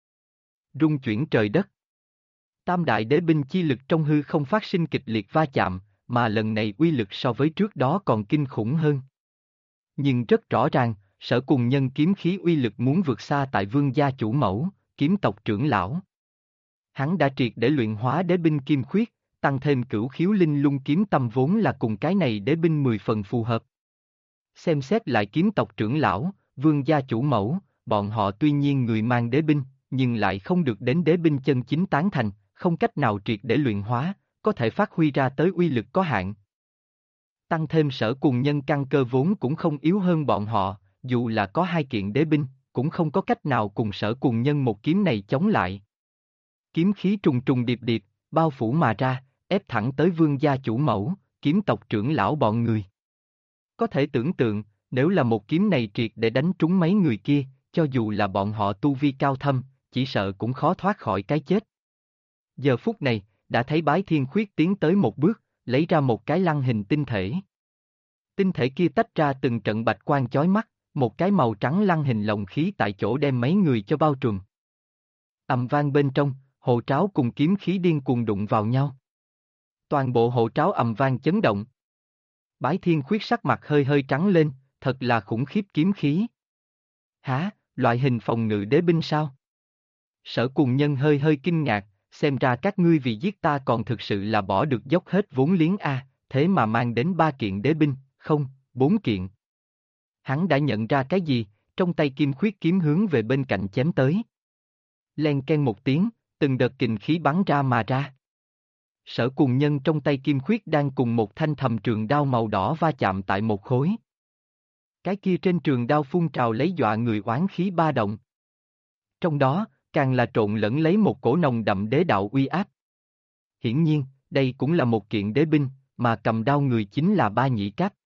S1: Rung chuyển trời đất. Tam đại đế binh chi lực trong hư không phát sinh kịch liệt va chạm, mà lần này uy lực so với trước đó còn kinh khủng hơn. Nhưng rất rõ ràng, Sở Cùng Nhân kiếm khí uy lực muốn vượt xa tại Vương gia chủ mẫu, kiếm tộc trưởng lão. Hắn đã triệt để luyện hóa đế binh kim khuyết, tăng thêm Cửu Khiếu Linh Lung kiếm tâm vốn là cùng cái này đế binh 10 phần phù hợp. Xem xét lại kiếm tộc trưởng lão, Vương gia chủ mẫu, bọn họ tuy nhiên người mang đế binh, nhưng lại không được đến đế binh chân chính tán thành, không cách nào triệt để luyện hóa, có thể phát huy ra tới uy lực có hạn. Tăng thêm Sở Cùng Nhân căn cơ vốn cũng không yếu hơn bọn họ, dù là có hai kiện đế binh, cũng không có cách nào cùng Sở Cùng Nhân một kiếm này chống lại. Kiếm khí trùng trùng điệp điệp, bao phủ mà ra, ép thẳng tới Vương gia chủ mẫu, kiếm tộc trưởng lão bọn người. Có thể tưởng tượng, nếu là một kiếm này triệt để đánh trúng mấy người kia, cho dù là bọn họ tu vi cao thâm, chỉ sợ cũng khó thoát khỏi cái chết. Giờ phút này, đã thấy Bái Thiên Khuyết tiến tới một bước, lấy ra một cái lăng hình tinh thể. Tinh thể kia tách ra từng trận bạch quang chói mắt, một cái màu trắng lăng hình lồng khí tại chỗ đem mấy người cho bao trùm. Ầm vang bên trong, hộ tráo cùng kiếm khí điên cuồng đụng vào nhau. Toàn bộ hộ tráo ầm vang chấn động. Bái Thiên Khuyết sắc mặt hơi hơi trắng lên, thật là khủng khiếp kiếm khí. Hả, loại hình phòng ngự đế binh sao? Sở Cùng Nhân hơi hơi kinh ngạc, xem ra các ngươi vì giết ta còn thực sự là bỏ được dốc hết vốn liếng a, thế mà mang đến 3 kiện đế binh, không, 4 kiện. Hắn đã nhận ra cái gì, trong tay kim khuyết kiếm hướng về bên cạnh chém tới. Len ken một tiếng, từng đợt kình khí bắn ra mà ra. Sở Cùng Nhân trong tay kim khuyết đang cùng một thanh thầm trường đao màu đỏ va chạm tại một khối. Cái kia trên trường đao phun trào lấy dọa người oán khí ba động. Trong đó, càng là trộn lẫn lấy một cổ nồng đậm đế đạo uy áp. Hiển nhiên, đây cũng là một kiện đế binh, mà cầm đao người chính là Ba Nhĩ Cáp.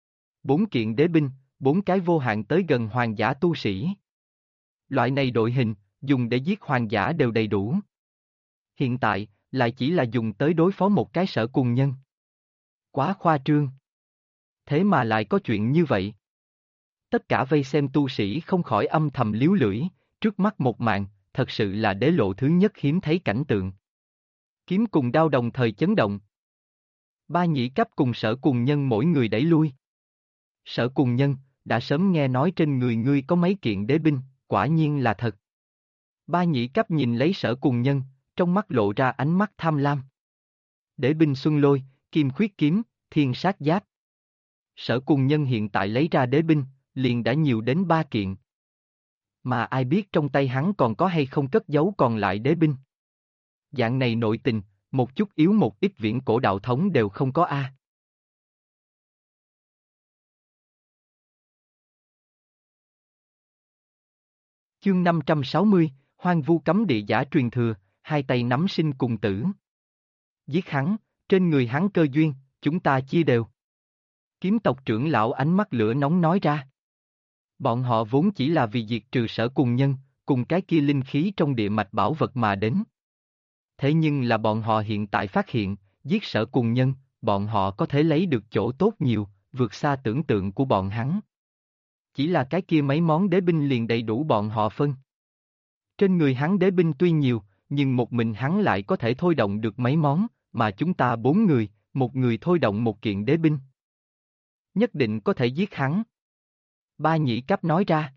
S1: 4 kiện đế binh, 4 cái vô hạn tới gần hoàng giả tu sĩ. Loại này đội hình, dùng để giết hoàng giả đều đầy đủ. Hiện tại, lại chỉ là dùng tới đối phó một cái Sở Cùng Nhân. Quá khoa trương. Thế mà lại có chuyện như vậy. Tất cả vây xem tu sĩ không khỏi âm thầm liếu lưỡi, trước mắt một màn, thật sự là đế lộ thứ nhất hiếm thấy cảnh tượng. Kiếm cùng đao đồng thời chấn động. Ba Nhĩ Cáp cùng Sở Cùng Nhân mỗi người đẩy lui. Sở Cùng Nhân, đã sớm nghe nói trên người ngươi có mấy kiện đế binh, quả nhiên là thật. Ba Nhĩ Cáp nhìn lấy Sở Cùng Nhân, trong mắt lộ ra ánh mắt tham lam. Đế binh Xuân Lôi, Kim Khuyết Kiếm, Thiên Sát Giáp. Sở Cùng Nhân hiện tại lấy ra đế binh, liền đã nhiều đến 3 kiện. Mà ai biết trong tay hắn còn có hay không cất giấu còn lại đế binh. Dạng này nội tình, một chút yếu một ít viễn cổ đạo thống đều không có a. Chương 560, hoang vu cấm địa giả truyền thừa, hai tay nắm sinh cùng tử. Giết hắn, trên người hắn cơ duyên, chúng ta chia đều. Kiếm tộc trưởng lão ánh mắt lửa nóng nói ra. Bọn họ vốn chỉ là vì diệt trừ Sở Cùng Nhân, cùng cái kia linh khí trong địa mạch bảo vật mà đến. Thế nhưng là bọn họ hiện tại phát hiện, giết Sở Cùng Nhân, bọn họ có thể lấy được chỗ tốt nhiều, vượt xa tưởng tượng của bọn hắn. Chỉ là cái kia mấy món đế binh liền đầy đủ bọn họ phân. Trên người hắn đế binh tuy nhiều, nhưng một mình hắn lại có thể thôi động được mấy món, mà chúng ta 4 người, một người thôi động một kiện đế binh. Nhất định có thể giết hắn. Ba nhĩ cấp nói ra.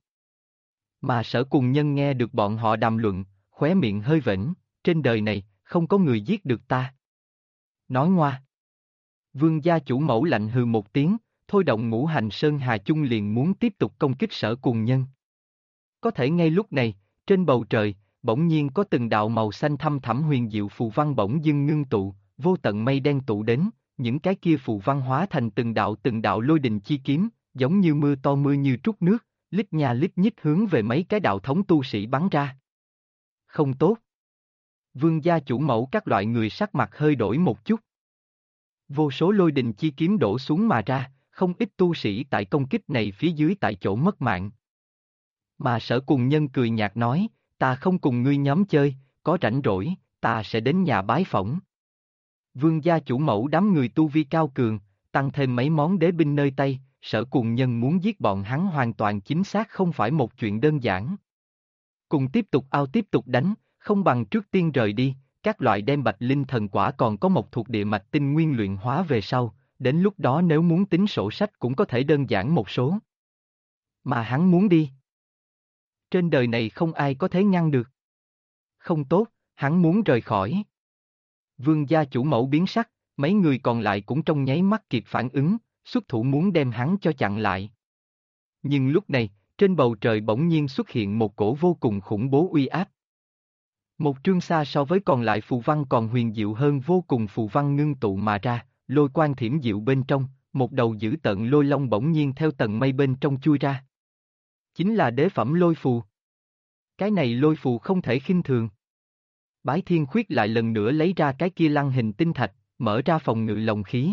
S1: Mà Sở Cùng Nhân nghe được bọn họ đàm luận, khóe miệng hơi vểnh, trên đời này, không có người giết được ta. Nói ngoa. Vương gia chủ mẫu lạnh hừ một tiếng, thôi động Ngũ Hành Sơn Hà Chung liền muốn tiếp tục công kích Sở Cùng Nhân. Có thể ngay lúc này, trên bầu trời, bỗng nhiên có từng đạo màu xanh thăm thẳm huyền diệu phù văn bỗng dưng ngưng tụ, vô tận mây đen tụ đến, những cái kia phù văn hóa thành từng đạo lôi đình chi kiếm, giống như mưa to mưa như trút nước, lít nha lít nhít hướng về mấy cái đạo thống tu sĩ bắn ra. Không tốt. Vương gia chủ mẫu các loại người sắc mặt hơi đổi một chút. Vô số lôi đình chi kiếm đổ xuống mà ra, không ít tu sĩ tại công kích này phía dưới tại chỗ mất mạng. Mà Sở Cùng Nhân cười nhạt nói, ta không cùng ngươi nhóm chơi, có rảnh rỗi, ta sẽ đến nhà bái phỏng. Vương gia chủ mẫu đám người tu vi cao cường, tăng thêm mấy món đế binh nơi tay, Sở Cùng Nhân muốn giết bọn hắn hoàn toàn chính xác không phải một chuyện đơn giản. Cùng tiếp tục đánh, không bằng trước tiên rời đi, các loại đem bạch linh thần quả còn có một thuộc địa mạch tinh nguyên luyện hóa về sau, đến lúc đó nếu muốn tính sổ sách cũng có thể đơn giản một số. Mà hắn muốn đi. Trên đời này không ai có thể ngăn được. Không tốt, hắn muốn rời khỏi. Vương gia chủ mẫu biến sắc, mấy người còn lại cũng trong nháy mắt kịp phản ứng, xuất thủ muốn đem hắn cho chặn lại. Nhưng lúc này, trên bầu trời bỗng nhiên xuất hiện một cổ vô cùng khủng bố uy áp. Một trương xa so với còn lại phù văn còn huyền diệu hơn vô cùng phù văn ngưng tụ mà ra, lôi quang thiểm diệu bên trong, một đầu dữ tợn lôi long bỗng nhiên theo tầng mây bên trong chui ra. Chính là đế phẩm lôi phù. Cái này lôi phù không thể khinh thường. Bái Thiên Khuyết lại lần nữa lấy ra cái kia lăng hình tinh thạch, mở ra phòng ngự lồng khí.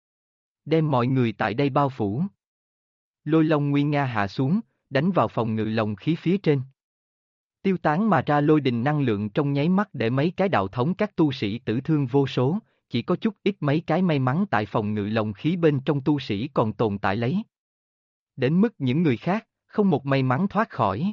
S1: Đem mọi người tại đây bao phủ. Lôi long nguy nga hạ xuống, đánh vào phòng ngự lồng khí phía trên. Tiêu tán mà ra lôi đình năng lượng trong nháy mắt để mấy cái đạo thống các tu sĩ tử thương vô số, chỉ có chút ít mấy cái may mắn tại phòng ngự lồng khí bên trong tu sĩ còn tồn tại lấy. Đến mức những người khác, không một may mắn thoát khỏi.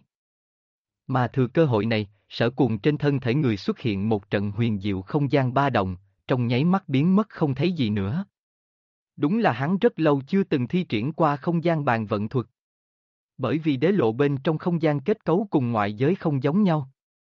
S1: Mà thừa cơ hội này, Sở Cùng trên thân thể người xuất hiện một trận huyền diệu không gian ba động, trong nháy mắt biến mất không thấy gì nữa. Đúng là hắn rất lâu chưa từng thi triển qua không gian bàn vận thuật. Bởi vì đế lộ bên trong không gian kết cấu cùng ngoại giới không giống nhau.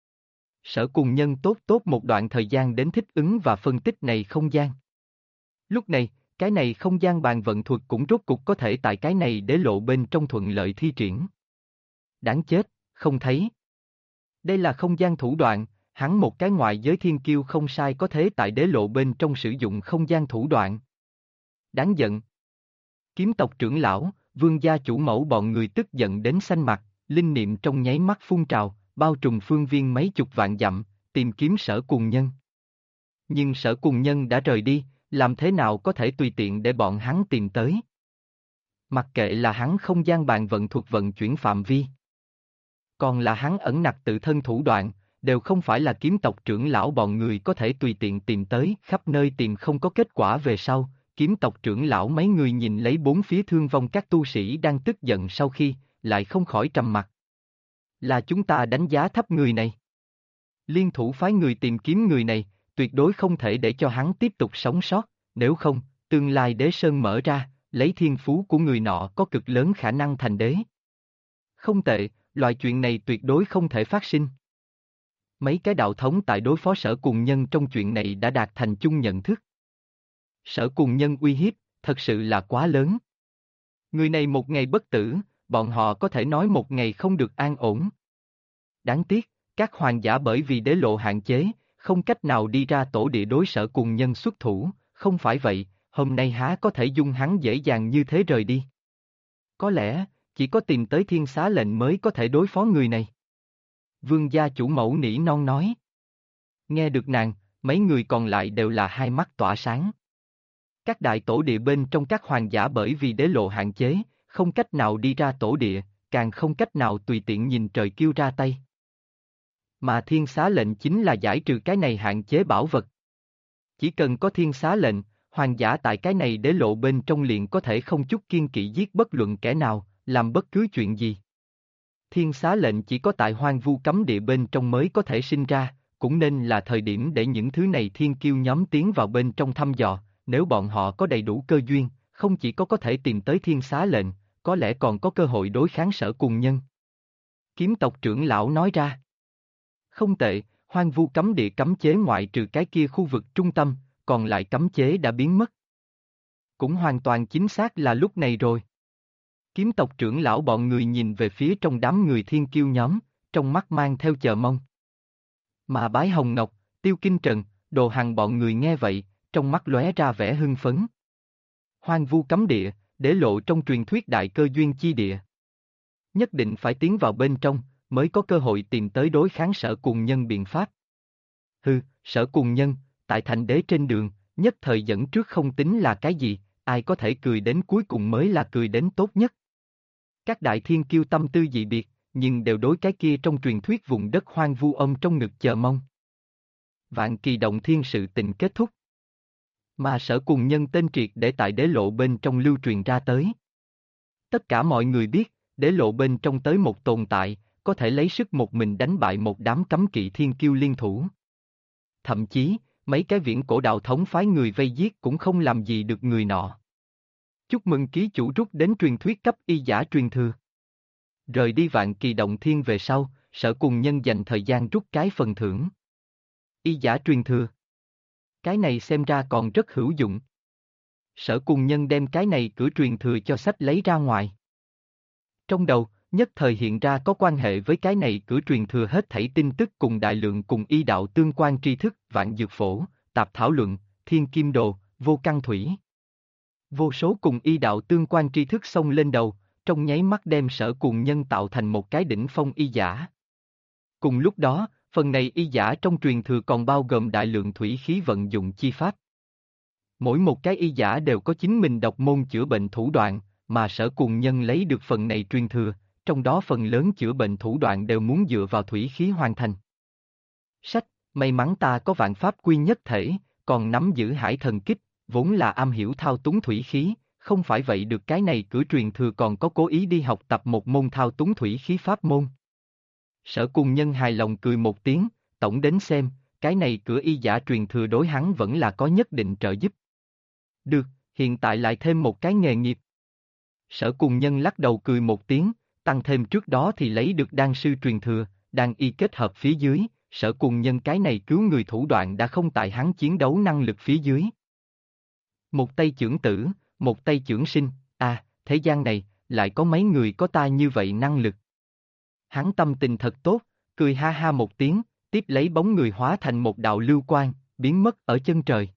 S1: Sở Cùng Nhân tốt một đoạn thời gian đến thích ứng và phân tích này không gian. Lúc này, cái này không gian bàn vận thuật cũng rốt cục có thể tại cái này đế lộ bên trong thuận lợi thi triển. Đáng chết, không thấy. Đây là không gian thủ đoạn, hắn một cái ngoại giới thiên kiêu không sai có thể tại đế lộ bên trong sử dụng không gian thủ đoạn. Đáng giận. Kiếm tộc trưởng lão, vương gia chủ mẫu bọn người tức giận đến xanh mặt, linh niệm trong nháy mắt phun trào, bao trùm phương viên mấy chục vạn dặm, tìm kiếm Sở Cùng Nhân. Nhưng Sở Cùng Nhân đã rời đi, làm thế nào có thể tùy tiện để bọn hắn tìm tới. Mặc kệ là hắn không gian bàn vận thuật vận chuyển phạm vi. Còn là hắn ẩn nặc tự thân thủ đoạn, đều không phải là kiếm tộc trưởng lão bọn người có thể tùy tiện tìm tới, khắp nơi tìm không có kết quả về sau, kiếm tộc trưởng lão mấy người nhìn lấy bốn phía thương vong các tu sĩ đang tức giận sau khi, lại không khỏi trầm mặt. Là chúng ta đánh giá thấp người này. Liên thủ phái người tìm kiếm người này, tuyệt đối không thể để cho hắn tiếp tục sống sót, nếu không, tương lai đế sơn mở ra, lấy thiên phú của người nọ có cực lớn khả năng thành đế. Không tệ, loại chuyện này tuyệt đối không thể phát sinh. Mấy cái đạo thống tại đối phó Sở Cùng Nhân trong chuyện này đã đạt thành chung nhận thức. Sở Cùng Nhân uy hiếp, thật sự là quá lớn. Người này một ngày bất tử, bọn họ có thể nói một ngày không được an ổn. Đáng tiếc, các hoàng giả bởi vì đế lộ hạn chế, không cách nào đi ra tổ địa đối Sở Cùng Nhân xuất thủ, không phải vậy, hôm nay há có thể dung hắn dễ dàng như thế rời đi. Có lẽ, chỉ có tìm tới Thiên Xá lệnh mới có thể đối phó người này. Vương gia chủ mẫu nỉ non nói. Nghe được nàng, mấy người còn lại đều là hai mắt tỏa sáng. Các đại tổ địa bên trong các hoàng giả bởi vì đế lộ hạn chế, không cách nào đi ra tổ địa, càng không cách nào tùy tiện nhìn trời kêu ra tay. Mà thiên xá lệnh chính là giải trừ cái này hạn chế bảo vật. Chỉ cần có thiên xá lệnh, hoàng giả tại cái này đế lộ bên trong liền có thể không chút kiên kỵ giết bất luận kẻ nào, làm bất cứ chuyện gì. Thiên xá lệnh chỉ có tại hoang vu cấm địa bên trong mới có thể sinh ra, cũng nên là thời điểm để những thứ này thiên kiêu nhóm tiến vào bên trong thăm dò, nếu bọn họ có đầy đủ cơ duyên, không chỉ có thể tìm tới thiên xá lệnh, có lẽ còn có cơ hội đối kháng Sở Cùng Nhân. Kiếm tộc trưởng lão nói ra. Không tệ, hoang vu cấm địa cấm chế ngoại trừ cái kia khu vực trung tâm, còn lại cấm chế đã biến mất. Cũng hoàn toàn chính xác là lúc này rồi. Kiếm tộc trưởng lão bọn người nhìn về phía trong đám người thiên kiêu nhóm, trong mắt mang theo chờ mong. Mà Bái Hồng Ngọc, Tiêu Kinh Trần, Đồ Hằng bọn người nghe vậy, trong mắt lóe ra vẻ hưng phấn. Hoang vu cấm địa, để lộ trong truyền thuyết đại cơ duyên chi địa. Nhất định phải tiến vào bên trong, mới có cơ hội tìm tới đối kháng Sở Cùng Nhân biện pháp. Sở Cùng Nhân, tại thành đế trên đường, nhất thời dẫn trước không tính là cái gì, ai có thể cười đến cuối cùng mới là cười đến tốt nhất. Các đại thiên kiêu tâm tư dị biệt, nhưng đều đối cái kia trong truyền thuyết vùng đất hoang vu ôm trong ngực chờ mong. Vạn Kỳ Động Thiên sự tình kết thúc. Mà Sở Cùng Nhân tên triệt để tại đế lộ bên trong lưu truyền ra tới. Tất cả mọi người biết, đế lộ bên trong tới một tồn tại, có thể lấy sức một mình đánh bại một đám cấm kỵ thiên kiêu liên thủ. Thậm chí, mấy cái viễn cổ đạo thống phái người vây giết cũng không làm gì được người nọ. Chúc mừng ký chủ rút đến truyền thuyết cấp y giả truyền thừa. Rời đi Vạn Kỳ Động Thiên về sau, Sở Cùng Nhân dành thời gian rút cái phần thưởng. Y giả truyền thừa. Cái này xem ra còn rất hữu dụng. Sở Cùng Nhân đem cái này cửa truyền thừa cho sách lấy ra ngoài. Trong đầu, nhất thời hiện ra có quan hệ với cái này cửa truyền thừa hết thảy tin tức cùng đại lượng cùng y đạo tương quan tri thức, vạn dược phổ, tạp thảo luận, thiên kim đồ, vô căn thủy. Vô số cùng y đạo tương quan tri thức xông lên đầu, trong nháy mắt đem Sở Cùng Nhân tạo thành một cái đỉnh phong y giả. Cùng lúc đó, phần này y giả trong truyền thừa còn bao gồm đại lượng thủy khí vận dụng chi pháp. Mỗi một cái y giả đều có chính mình độc môn chữa bệnh thủ đoạn, mà Sở Cùng Nhân lấy được phần này truyền thừa, trong đó phần lớn chữa bệnh thủ đoạn đều muốn dựa vào thủy khí hoàn thành. Sách, may mắn ta có vạn pháp quy nhất thể, còn nắm giữ hải thần kích, vốn là am hiểu thao túng thủy khí, không phải vậy được cái này cửa truyền thừa còn có cố ý đi học tập một môn thao túng thủy khí pháp môn. Sở Cùng Nhân hài lòng cười một tiếng, tổng đến xem, cái này cửa y giả truyền thừa đối hắn vẫn là có nhất định trợ giúp. Được, hiện tại lại thêm một cái nghề nghiệp. Sở Cùng Nhân lắc đầu cười một tiếng, tăng thêm trước đó thì lấy được đan sư truyền thừa, đan y kết hợp phía dưới, Sở Cùng Nhân cái này cứu người thủ đoạn đã không tại hắn chiến đấu năng lực phía dưới. Một tay chưởng tử, một tay chưởng sinh, thế gian này, lại có mấy người có ta như vậy năng lực. Hắn tâm tình thật tốt, cười ha ha một tiếng, tiếp lấy bóng người hóa thành một đạo lưu quang, biến mất ở chân trời.